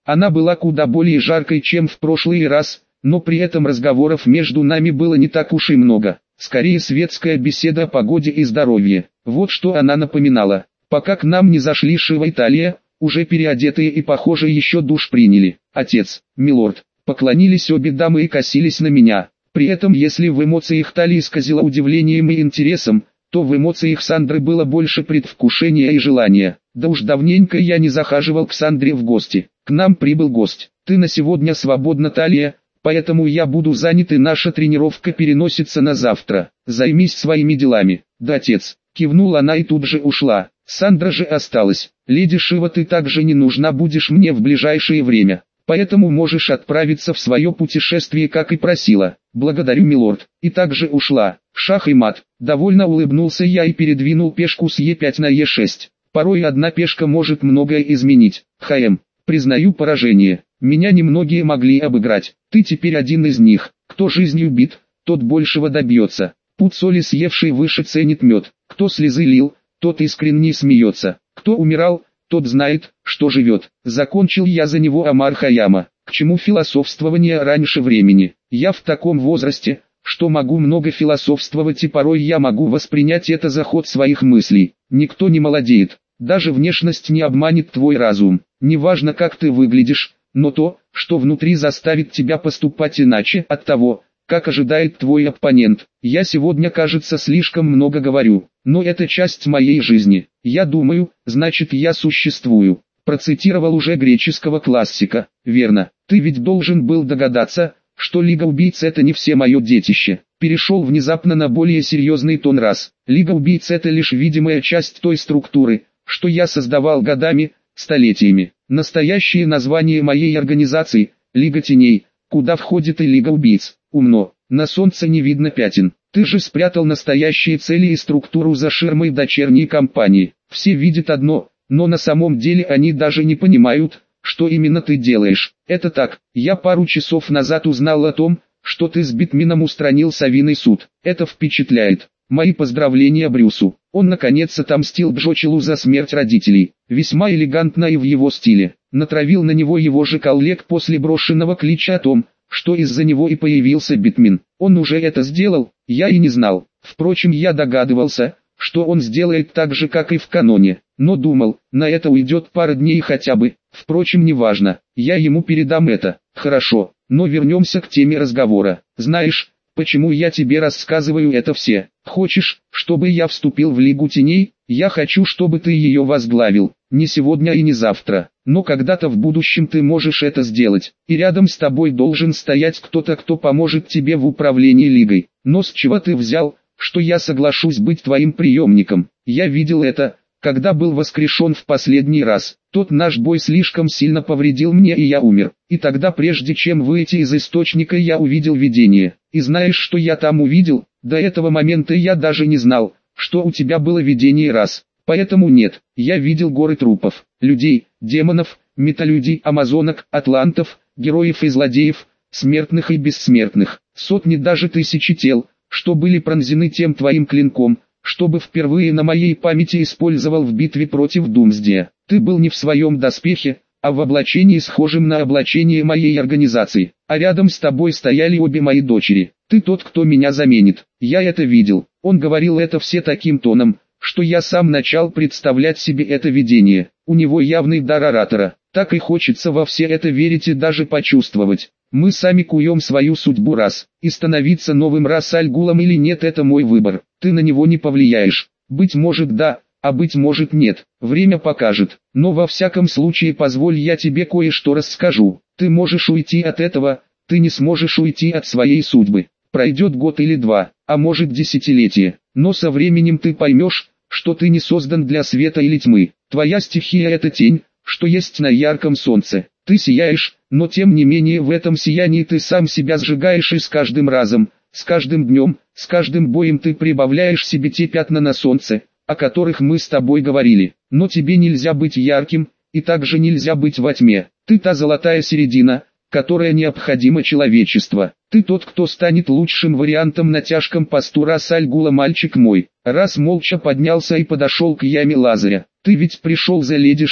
Она была куда более жаркой, чем в прошлый раз, но при этом разговоров между нами было не так уж и много. Скорее светская беседа о погоде и здоровье. Вот что она напоминала. Пока к нам не зашли Шива и Талия, уже переодетые и, похоже, еще душ приняли. Отец, милорд, поклонились обе дамы и косились на меня. При этом, если в эмоциях Талии сквозило удивлением и интересом, то в эмоциях Сандры было больше предвкушения и желания. Да уж давненько я не захаживал к Сандре в гости. К нам прибыл гость. Ты на сегодня свободна, Талия, поэтому я буду занят и наша тренировка переносится на завтра. Займись своими делами. Да, отец, кивнула она и тут же ушла. Сандра же осталась. Леди Шива, ты также не нужна будешь мне в ближайшее время. Поэтому можешь отправиться в свое путешествие, как и просила. Благодарю, милорд. И также ушла. Шах и мат. Довольно улыбнулся я и передвинул пешку с Е пять на Е шесть. Порой одна пешка может многое изменить. ХМ. Признаю поражение. Меня немногие могли обыграть. Ты теперь один из них. Кто жизнью бит, тот большего добьется. Пуд соли съевший выше ценит мед. Кто слезы лил, тот искренне смеется. Кто умирал, тот знает, что живет. Закончил я за него Омар Хайяма. К чему философствование раньше времени? Я в таком возрасте, что могу много философствовать, и порой я могу воспринять это за ход своих мыслей. Никто не молодеет. Даже внешность не обманет твой разум. Неважно, как ты выглядишь, но то, что внутри заставит тебя поступать иначе от того, как ожидает твой оппонент. Я сегодня, кажется, слишком много говорю, но это часть моей жизни. Я думаю, значит я существую. Процитировал уже греческого классика. Верно, ты ведь должен был догадаться, что Лига Убийц это не все мое детище. Перешел внезапно на более серьезный тон раз. Лига Убийц это лишь видимая часть той структуры, что я создавал годами, столетиями. Настоящее название моей организации – Лига Теней, куда входит и Лига Убийц. Умно, на солнце не видно пятен. Ты же спрятал настоящие цели и структуру за ширмой дочерней компании. Все видят одно, но на самом деле они даже не понимают, что именно ты делаешь. Это так, я пару часов назад узнал о том, что ты с Битмином устранил Совиный суд. Это впечатляет. Мои поздравления Брюсу. Он наконец отомстил Джочелу за смерть родителей. Весьма элегантно и в его стиле. Натравил на него его же коллег после брошенного клича о том, что из-за него и появился Битмин. Он уже это сделал, я и не знал. Впрочем, я догадывался, что он сделает так же, как и в каноне. Но думал, на это уйдет пара дней хотя бы. Впрочем, неважно, я ему передам это. Хорошо, но вернемся к теме разговора. Знаешь, почему я тебе рассказываю это все? Хочешь, чтобы я вступил в Лигу Теней? Я хочу, чтобы ты ее возглавил. Не сегодня и не завтра, но когда-то в будущем ты можешь это сделать. И рядом с тобой должен стоять кто-то, кто поможет тебе в управлении Лигой. Но с чего ты взял, что я соглашусь быть твоим преемником? Я видел это, когда был воскрешен в последний раз. Тот наш бой слишком сильно повредил мне, и я умер. И тогда, прежде чем выйти из источника, я увидел видение. И знаешь, что я там увидел? До этого момента я даже не знал, что у тебя было видение раз. Поэтому нет, я видел горы трупов, людей, демонов, металюдей, амазонок, атлантов, героев и злодеев, смертных и бессмертных, сотни даже тысячи тел, что были пронзены тем твоим клинком, чтобы впервые на моей памяти использовал в битве против Думсдия. Ты был не в своем доспехе, а в облачении, схожем на облачение моей организации, а рядом с тобой стояли обе мои дочери. Ты тот, кто меня заменит. Я это видел. Он говорил это все таким тоном, что я сам начал представлять себе это видение. У него явный дар оратора. Так и хочется во все это верить и даже почувствовать. Мы сами куем свою судьбу раз, и становиться новым Рас аль Гулом или нет, это мой выбор. Ты на него не повлияешь. Быть может да, а быть может нет. Время покажет. Но во всяком случае позволь я тебе кое-что расскажу. Ты можешь уйти от этого, ты не сможешь уйти от своей судьбы. Пройдет год или два, а может десятилетие. Но со временем ты поймешь, что ты не создан для света или тьмы. Твоя стихия — это тень, что есть на ярком солнце. Ты сияешь, но тем не менее в этом сиянии ты сам себя сжигаешь, и с каждым разом, с каждым днем, с каждым боем ты прибавляешь себе те пятна на солнце, о которых мы с тобой говорили. Но тебе нельзя быть ярким, и также нельзя быть во тьме. Ты та золотая середина, которая необходима человечеству. Ты тот, кто станет лучшим вариантом на тяжком посту Рас аль Гула, мальчик мой. Раз молча поднялся и подошел к яме Лазаря. Ты ведь пришел за леди Шивой?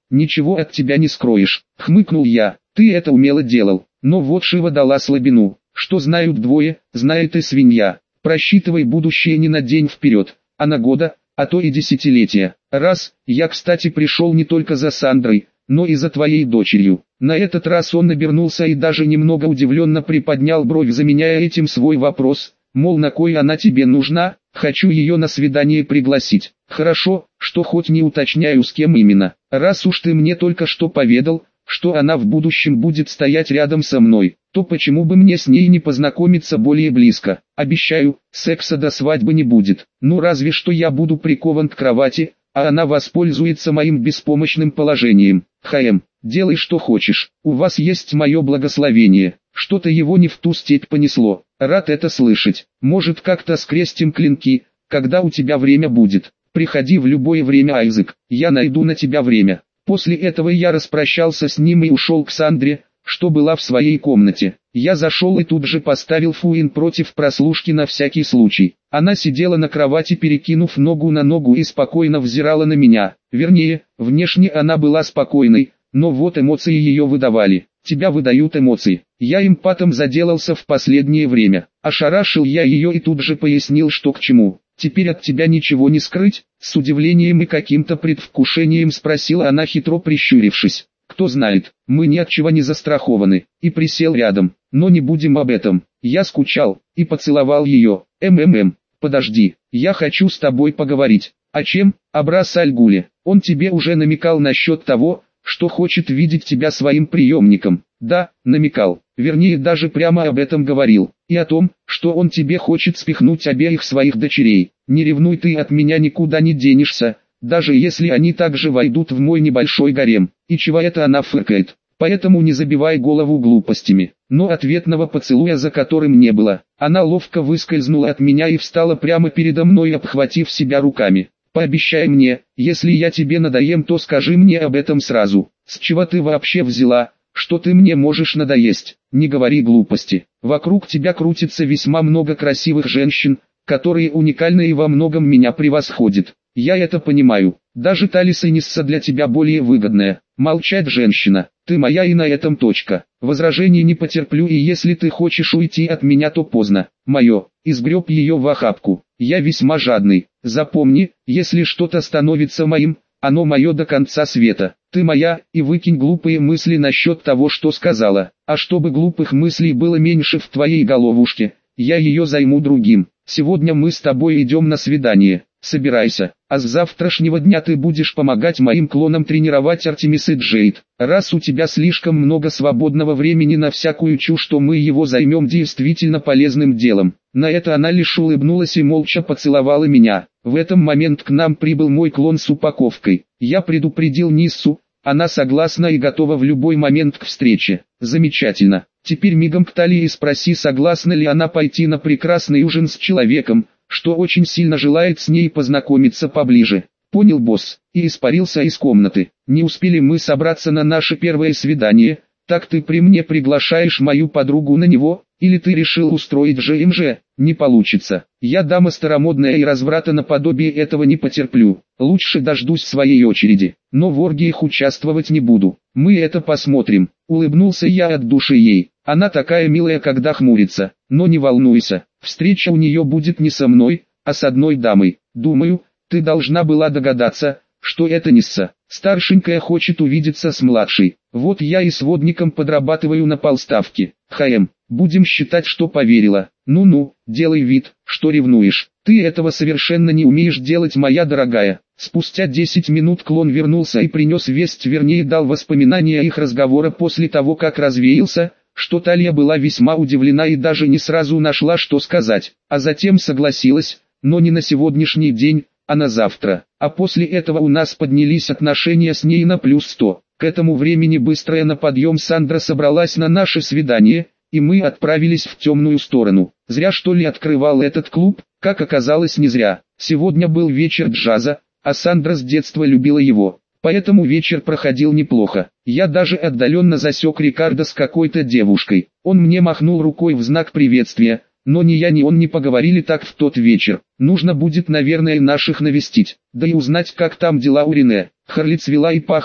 ничего от тебя не скроешь, хмыкнул я, ты это умело делал, но вот Шива дала слабину, что знают двое, знает и свинья, просчитывай будущее не на день вперед, а на года, а то и десятилетия. Раз, я кстати пришел не только за Сандрой, но и за твоей дочерью. На этот раз он обернулся и даже немного удивленно приподнял бровь, заменяя этим свой вопрос, мол, на кой она тебе нужна, хочу ее на свидание пригласить. Хорошо, что хоть не уточняю, с кем именно. Раз уж ты мне только что поведал, что она в будущем будет стоять рядом со мной, то почему бы мне с ней не познакомиться более близко? Обещаю, секса до свадьбы не будет. Ну разве что я буду прикован к кровати, а она воспользуется моим беспомощным положением. Хаем, делай что хочешь, у вас есть мое благословение. Что-то его не в ту степь понесло. Рад это слышать. Может, как-то скрестим клинки, когда у тебя время будет. Приходи в любое время, Айзек, я найду на тебя время. После этого я распрощался с ним и ушел к Сандре, что была в своей комнате. Я зашел и тут же поставил Фуин против прослушки на всякий случай. Она сидела на кровати, перекинув ногу на ногу, и спокойно взирала на меня. Вернее, внешне она была спокойной, но вот эмоции ее выдавали. Тебя выдают эмоции. Я эмпатом заделался в последнее время. Ошарашил я ее и тут же пояснил, что к чему. Теперь от тебя ничего не скрыть? С удивлением и каким-то предвкушением спросила она, хитро прищурившись. Кто знает, мы ни от чего не застрахованы. И присел рядом. Но не будем об этом. Я скучал и поцеловал ее. МММ, подожди, я хочу с тобой поговорить. О чем? О Брас-аль-Гуле. Он тебе уже намекал насчет того, что хочет видеть тебя своим приемником. Да, намекал. Вернее, даже прямо об этом говорил. И о том, что он тебе хочет спихнуть обеих своих дочерей. Не ревнуй, ты от меня никуда не денешься, даже если они также войдут в мой небольшой гарем. И чего это она фыркает? Поэтому не забивай голову глупостями. Но ответного поцелуя, за которым не было, она ловко выскользнула от меня и встала прямо передо мной, обхватив себя руками. Пообещай мне, если я тебе надоем, то скажи мне об этом сразу. С чего ты вообще взяла, что ты мне можешь надоесть? Не говори глупости. Вокруг тебя крутится весьма много красивых женщин, которые уникальны и во многом меня превосходят. Я это понимаю. Даже Талиса Нисса для тебя более выгодная. Молчать, женщина. Ты моя и на этом точка. Возражений не потерплю, и если ты хочешь уйти от меня, то поздно. Мое. Изгреб ее в охапку. Я весьма жадный. Запомни, если что-то становится моим, оно мое до конца света. Ты моя, и выкинь глупые мысли насчет того, что сказала. А чтобы глупых мыслей было меньше в твоей головушке, я ее займу другим. Сегодня мы с тобой идем на свидание. Собирайся, а с завтрашнего дня ты будешь помогать моим клонам тренировать Артемис и Джейд. Раз у тебя слишком много свободного времени на всякую чушь, то мы его займем действительно полезным делом. На это она лишь улыбнулась и молча поцеловала меня. В этот момент к нам прибыл мой клон с упаковкой. Я предупредил Ниссу, она согласна и готова в любой момент к встрече. Замечательно. Теперь мигом к Талии и спроси, согласна ли она пойти на прекрасный ужин с человеком, что очень сильно желает с ней познакомиться поближе. Понял, босс, и испарился из комнаты. Не успели мы собраться на наше первое свидание, так ты при мне приглашаешь мою подругу на него, или ты решил устроить ЖМЖ? Не получится. Я дама старомодная и разврата наподобие этого не потерплю. Лучше дождусь своей очереди, но в оргиях участвовать не буду. Мы это посмотрим. Улыбнулся я от души ей. Она такая милая, когда хмурится. Но не волнуйся, встреча у нее будет не со мной, а с одной дамой. Думаю, ты должна была догадаться, что это Нисса. Старшенькая хочет увидеться с младшей. Вот я и сводником подрабатываю на полставки. Хаем, будем считать, что поверила. Ну-ну, делай вид, что ревнуешь. Ты этого совершенно не умеешь делать, моя дорогая. Спустя десять минут клон вернулся и принес весть, вернее дал воспоминания их разговора после того, как развеялся, что Талия была весьма удивлена и даже не сразу нашла, что сказать, а затем согласилась, но не на сегодняшний день, а на завтра. А после этого у нас поднялись отношения с ней на плюс сто. К этому времени быстрая на подъем Сандра собралась на наше свидание, и мы отправились в темную сторону. Зря что ли открывал этот клуб? Как оказалось, не зря. Сегодня был вечер джаза, а Сандра с детства любила его. Поэтому вечер проходил неплохо. Я даже отдаленно засек Рикардо с какой-то девушкой. Он мне махнул рукой в знак приветствия, но ни я, ни он не поговорили так в тот вечер. Нужно будет, наверное, наших навестить, да и узнать, как там дела у Рене. Харли цвела и пахла,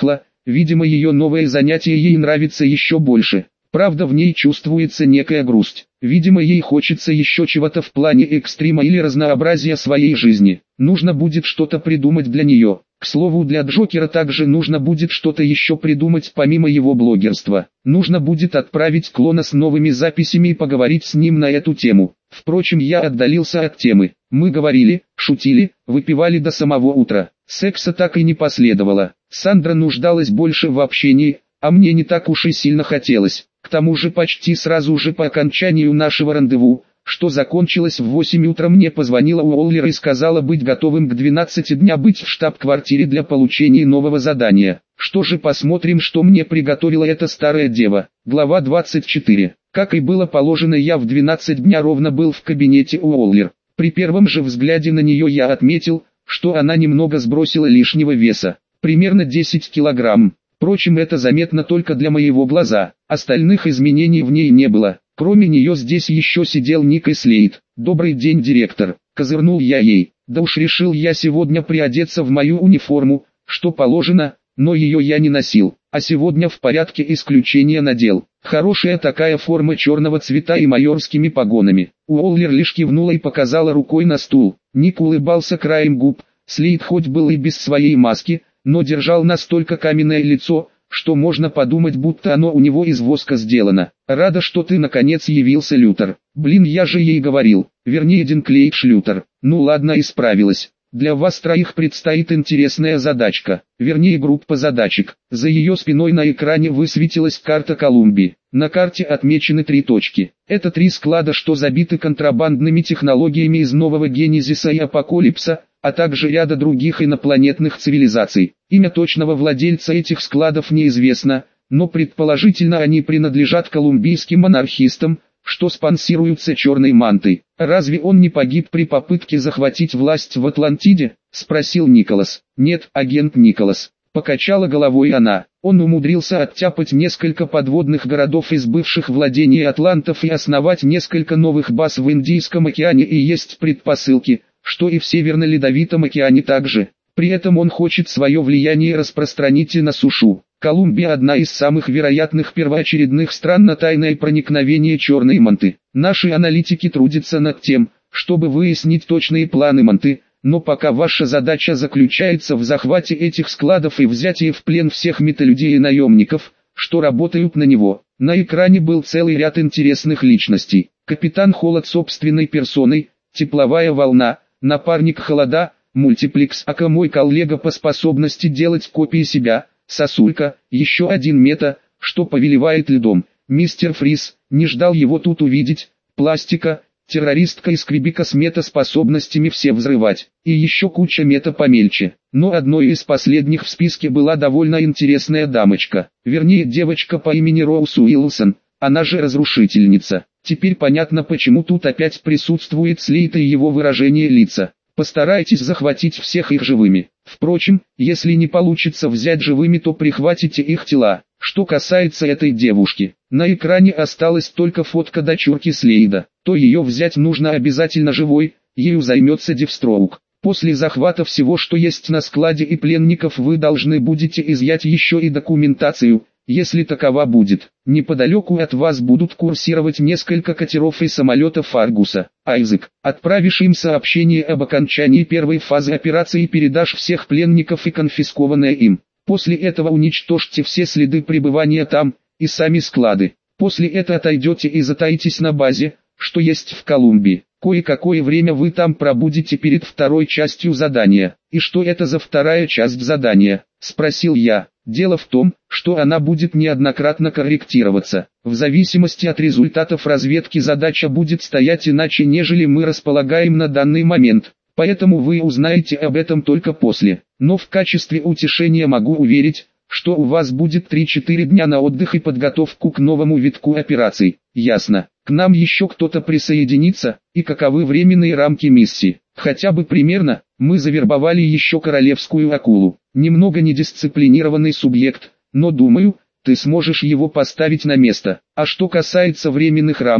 Видимо, ее новое занятие ей нравится еще больше. Правда, в ней чувствуется некая грусть. Видимо, ей хочется еще чего-то в плане экстрима или разнообразия своей жизни. Нужно будет что-то придумать для нее. К слову, для Джокера также нужно будет что-то еще придумать помимо его блогерства. Нужно будет отправить клона с новыми записями и поговорить с ним на эту тему. Впрочем, я отдалился от темы. Мы говорили, шутили, выпивали до самого утра. Секса так и не последовало. Сандра нуждалась больше в общении, а мне не так уж и сильно хотелось. К тому же почти сразу же по окончанию нашего рандеву, что закончилось в восемь утра, мне позвонила Уоллер и сказала быть готовым к двенадцати дня быть в штаб-квартире для получения нового задания. Что же, посмотрим, что мне приготовила эта старая дева. Глава двадцать четыре. Как и было положено, я в двенадцать дня ровно был в кабинете Уоллер. При первом же взгляде на нее я отметил, что она немного сбросила лишнего веса, примерно десять килограмм. Впрочем, это заметно только для моего глаза, остальных изменений в ней не было. Кроме нее здесь еще сидел Ник и Слейд. «Добрый день, директор», — козырнул я ей. Да уж решил я сегодня приодеться в мою униформу, что положено, но ее я не носил, а сегодня в порядке исключения надел. Хорошая такая форма черного цвета и майорскими погонами. Уоллер лишь кивнула и показала рукой на стул. Ник улыбался краем губ, Слейд хоть был и без своей маски, но держал настолько каменное лицо, что можно подумать, будто оно у него из воска сделано. «Рада, что ты наконец явился, Лютер. Блин, я же ей говорил, вернее Динклейдж Шлютер. Ну ладно, исправилась. Для вас троих предстоит интересная задачка, вернее группа задачек». За ее спиной на экране высветилась карта Колумбии. На карте отмечены три точки. Это три склада, что забиты контрабандными технологиями из нового Генезиса и Апокалипса, а также ряда других инопланетных цивилизаций. Имя точного владельца этих складов неизвестно, но предположительно они принадлежат колумбийским монархистам, что спонсируются черной мантой. «Разве он не погиб при попытке захватить власть в Атлантиде?» — спросил Николас. «Нет, агент Николас». Покачала головой она. Он умудрился оттяпать несколько подводных городов из бывших владений атлантов и основать несколько новых баз в Индийском океане, и есть предпосылки, что и в Северно-Ледовитом океане также. При этом он хочет свое влияние распространить и на сушу. Колумбия одна из самых вероятных первоочередных стран на тайное проникновение черной манты. Наши аналитики трудятся над тем, чтобы выяснить точные планы манты, но пока ваша задача заключается в захвате этих складов и взятии в плен всех металюдей и наемников, что работают на него. На экране был целый ряд интересных личностей. Капитан Холод собственной персоной, тепловая волна, напарник Холода, мультиплекс Ака, мой коллега по способности делать копии себя, сосулька, еще один мета, что повелевает льдом, мистер Фриз, не ждал его тут увидеть, пластика, террористка из Квебека с мета-способностями все взрывать, и еще куча мета помельче. Но одной из последних в списке была довольно интересная дамочка, вернее девочка по имени Роуз Уилсон, она же разрушительница. Теперь понятно, почему тут опять присутствует Слейд и его выражение лица. Постарайтесь захватить всех их живыми. Впрочем, если не получится взять живыми, то прихватите их тела. Что касается этой девушки, на экране осталась только фотка дочурки Слейда. То ее взять нужно обязательно живой, ею займется Девстроук. После захвата всего, что есть на складе, и пленников, вы должны будете изъять еще и документацию, если такова будет. Неподалеку от вас будут курсировать несколько катеров и самолетов Аргуса. Айзек, отправишь им сообщение об окончании первой фазы операции и передашь всех пленников и конфискованное им. После этого уничтожьте все следы пребывания там, и сами склады. После этого отойдете и затаитесь на базе, что есть в Колумбии. Кое-какое время вы там пробудете перед второй частью задания. «И что это за вторая часть задания?» – спросил я. «Дело в том, что она будет неоднократно корректироваться. В зависимости от результатов разведки задача будет стоять иначе, нежели мы располагаем на данный момент. Поэтому вы узнаете об этом только после. Но в качестве утешения могу уверить, что у вас будет три-четыре дня на отдых и подготовку к новому витку операций». «Ясно. К нам еще кто-то присоединится, и каковы временные рамки миссии?» «Хотя бы примерно, мы завербовали еще королевскую акулу. Немного недисциплинированный субъект, но думаю, ты сможешь его поставить на место. А что касается временных рамок,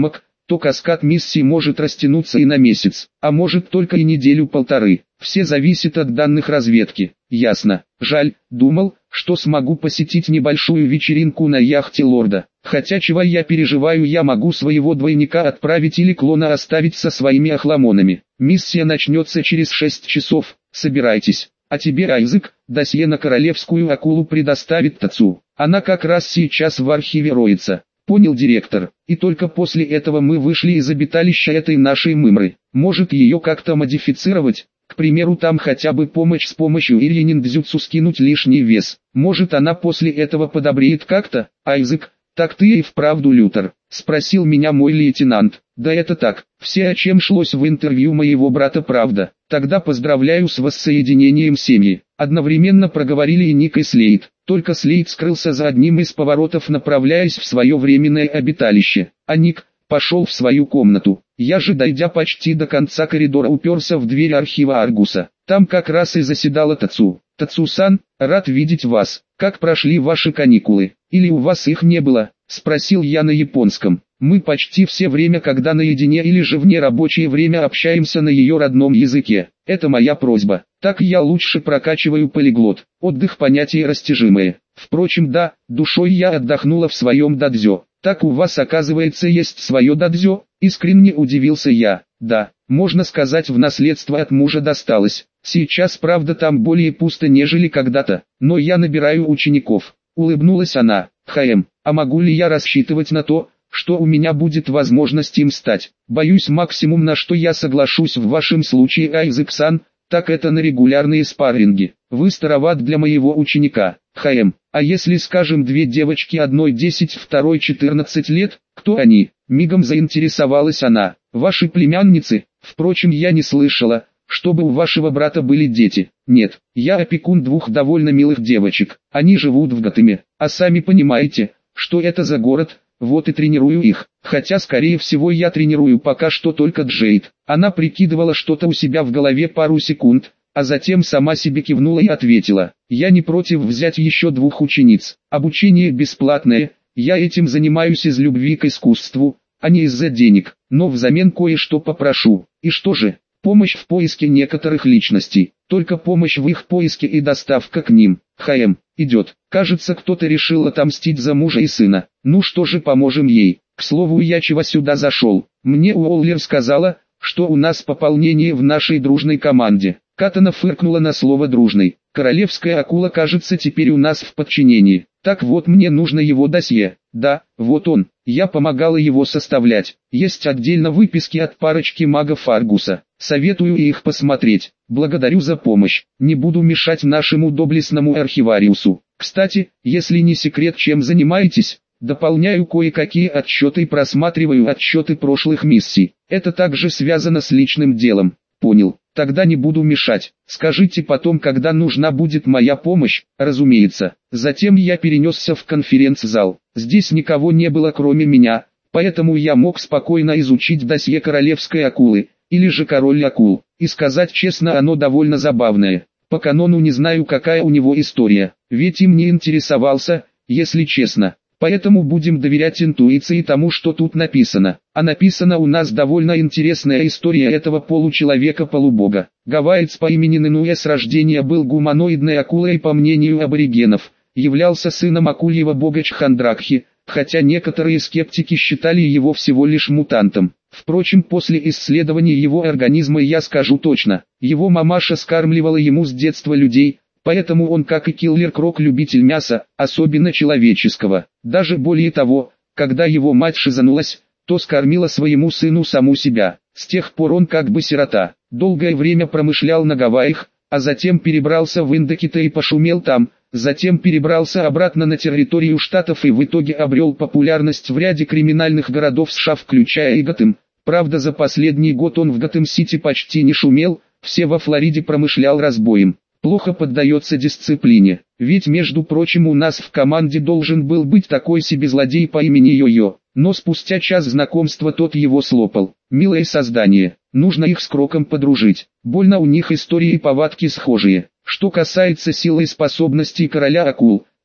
то каскад миссий может растянуться и на месяц, а может только и неделю-полторы. Все зависит от данных разведки. Ясно. Жаль, думал, что смогу посетить небольшую вечеринку на яхте лорда. Хотя чего я переживаю, я могу своего двойника отправить или клона оставить со своими охламонами. Миссия начнется через шесть часов, собирайтесь. А тебе, Айзек, досье на королевскую акулу предоставит Тацу. Она как раз сейчас в архиве роется. Понял, директор. И только после этого мы вышли из обиталища этой нашей мымры. Может ее как-то модифицировать? К примеру, там хотя бы помощь с помощью ирьянин-дзюцу скинуть лишний вес. Может она после этого подобреет как-то? Айзек, так ты и вправду Лютер? Спросил меня мой лейтенант. Да это так, все о чем шлось в интервью моего брата правда. Тогда поздравляю с воссоединением семьи. Одновременно проговорили и Ник и Слейд. Только Слейд скрылся за одним из поворотов, направляясь в свое временное обиталище. А Ник пошел в свою комнату. Я же, дойдя почти до конца коридора, уперся в дверь архива Аргуса. Там как раз и заседала Тацу. «Тацу-сан, рад видеть вас. Как прошли ваши каникулы? Или у вас их не было?» — спросил я на японском. Мы почти все время, когда наедине или же в нерабочее время, общаемся на ее родном языке. Это моя просьба. Так я лучше прокачиваю полиглот. Отдых — понятие растяжимое. Впрочем, да, душой я отдохнула в своем дадзё. Так у вас, оказывается, есть свое дадзё? Искренне удивился я. Да, можно сказать, в наследство от мужа досталось. Сейчас, правда, там более пусто, нежели когда-то, но я набираю учеников. Улыбнулась она. Хм, а могу ли я рассчитывать на то, что у меня будет возможность им стать? Боюсь, максимум, на что я соглашусь в вашем случае, Айзек-сан, так это на регулярные спарринги. Вы староват для моего ученика. Хм, а если, скажем, две девочки, одной десять, второй четырнадцать лет, кто они? Мигом заинтересовалась она. Ваши племянницы? Впрочем, я не слышала, чтобы у вашего брата были дети. Нет, я опекун двух довольно милых девочек. Они живут в Готэме, а сами понимаете, что это за город, вот и тренирую их. Хотя, скорее всего, я тренирую пока что только Джейд. Она прикидывала что-то у себя в голове пару секунд, а затем сама себе кивнула и ответила: «Я не против взять еще двух учениц. Обучение бесплатное, я этим занимаюсь из любви к искусству, а не из-за денег, но взамен кое-что попрошу». И что же? Помощь в поиске некоторых личностей, только помощь в их поиске и доставка к ним. Хм, идет. Кажется, кто-то решил отомстить за мужа и сына. Ну что же, поможем ей. К слову, я чего сюда зашел? Мне Уоллер сказала, что у нас пополнение в нашей дружной команде. Катана фыркнула на слово «дружный». Королевская акула, кажется, теперь у нас в подчинении. Так вот, мне нужно его досье. Да, вот он. Я помогала его составлять. Есть отдельно выписки от парочки магов Аргуса. Советую их посмотреть. Благодарю за помощь. Не буду мешать нашему доблестному архивариусу. Кстати, если не секрет, чем занимаетесь? Дополняю кое-какие отчеты и просматриваю отчеты прошлых миссий. Это также связано с личным делом. Понял. Тогда не буду мешать. Скажите потом, когда нужна будет моя помощь, разумеется. Затем я перенесся в конференц-зал. Здесь никого не было, кроме меня, поэтому я мог спокойно изучить досье королевской акулы, или же король акул. И сказать честно, оно довольно забавное. По канону не знаю, какая у него история, ведь им не интересовался, если честно. Поэтому будем доверять интуиции тому, что тут написано. А написана у нас довольно интересная история этого получеловека-полубога. Гавайец по имени Нинуэ с рождения был гуманоидной акулой и, по мнению аборигенов, являлся сыном акульего бога Чхандракхи, хотя некоторые скептики считали его всего лишь мутантом. Впрочем, после исследования его организма я скажу точно, его мамаша скармливала ему с детства людей, поэтому он, как и Киллер Крок, любитель мяса, особенно человеческого. Даже более того, когда его мать шизанулась, то скормила своему сыну саму себя. С тех пор он как бы сирота. Долгое время промышлял на Гавайях, а затем перебрался в Индокитай и пошумел там, затем перебрался обратно на территорию штатов и в итоге обрел популярность в ряде криминальных городов США, включая и Готэм. Правда, за последний год он в Готэм-Сити почти не шумел, все во Флориде промышлял разбоем. Плохо поддается дисциплине, ведь, между прочим, у нас в команде должен был быть такой себе злодей по имени Йо-Йо, но спустя час знакомства тот его слопал. Милое создание, нужно их с Кроком подружить, больно у них истории и повадки схожие. Что касается силы и способностей короля акул,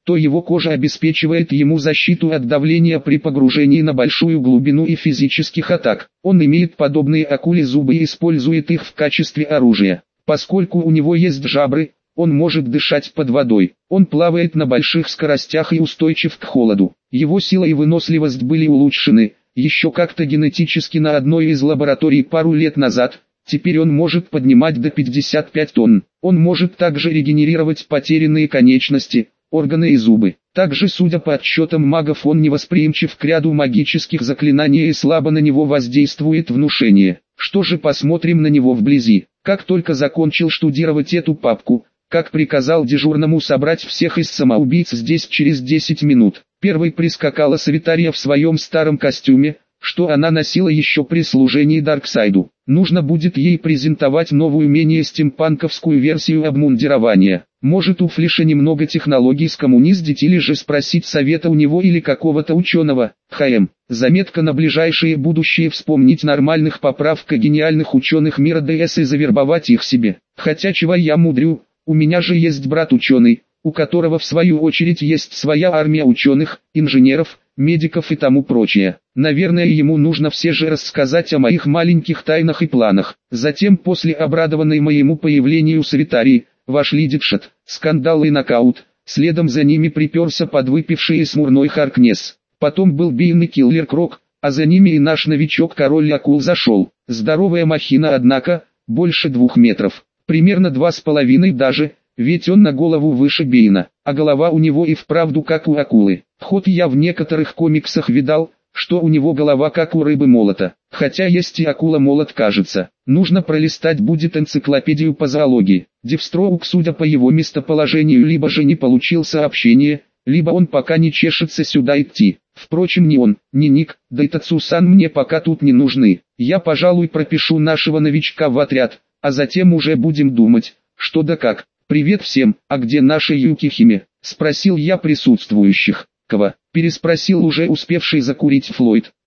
то его кожа обеспечивает ему защиту от давления при погружении на большую глубину и физических атак. Он имеет подобные акуле зубы и использует их в качестве оружия. Поскольку у него есть жабры, он может дышать под водой. Он плавает на больших скоростях и устойчив к холоду. Его сила и выносливость были улучшены, еще как-то генетически на одной из лабораторий пару лет назад. Теперь он может поднимать до пятидесяти пяти тонн. Он может также регенерировать потерянные конечности, органы и зубы. Также, судя по отчетам магов, он невосприимчив к ряду магических заклинаний и слабо на него воздействует внушение. Что же, посмотрим на него вблизи. Как только закончил штудировать эту папку, как приказал дежурному собрать всех из самоубийц здесь через десять минут. Первой прискакала Савитария в своем старом костюме, что она носила еще при служении Дарксайду. Нужно будет ей презентовать новую, менее стимпанковскую версию обмундирования. Может, у Флиша немного технологий скоммуниздить или же спросить совета у него или какого-то ученого. ХМ. Заметка на ближайшее будущее: вспомнить нормальных поправка гениальных ученых мира ДС и завербовать их себе. Хотя чего я мудрю, у меня же есть брат ученый, у которого в свою очередь есть своя армия ученых, инженеров, медиков и тому прочее. Наверное, ему нужно все же рассказать о моих маленьких тайнах и планах. Затем, после обрадованной моему появлению Савитарии, вошли Дикшат, Скандал и Нокаут. Следом за ними приперся подвыпивший и смурной Харкнес. Потом был Бейн и Киллер Крок, а за ними и наш новичок Король Акул зашел. Здоровая махина, однако, больше двух метров. Примерно два с половиной даже, ведь он на голову выше Бейна, а голова у него и вправду как у акулы. Ход я в некоторых комиксах видал, что у него голова как у рыбы-молота. Хотя есть и акула-молот, кажется. Нужно пролистать будет энциклопедию по зоологии. Девстроук, судя по его местоположению, либо же не получил сообщение, либо он пока не чешется сюда идти. Впрочем, ни он, ни Ник, да и Тацусан мне пока тут не нужны. Я, пожалуй, пропишу нашего новичка в отряд, а затем уже будем думать, что да как. «Привет всем, а где наша Юкихиме?» — спросил я присутствующих. «Кого?» — переспросил уже успевший закурить Флойд.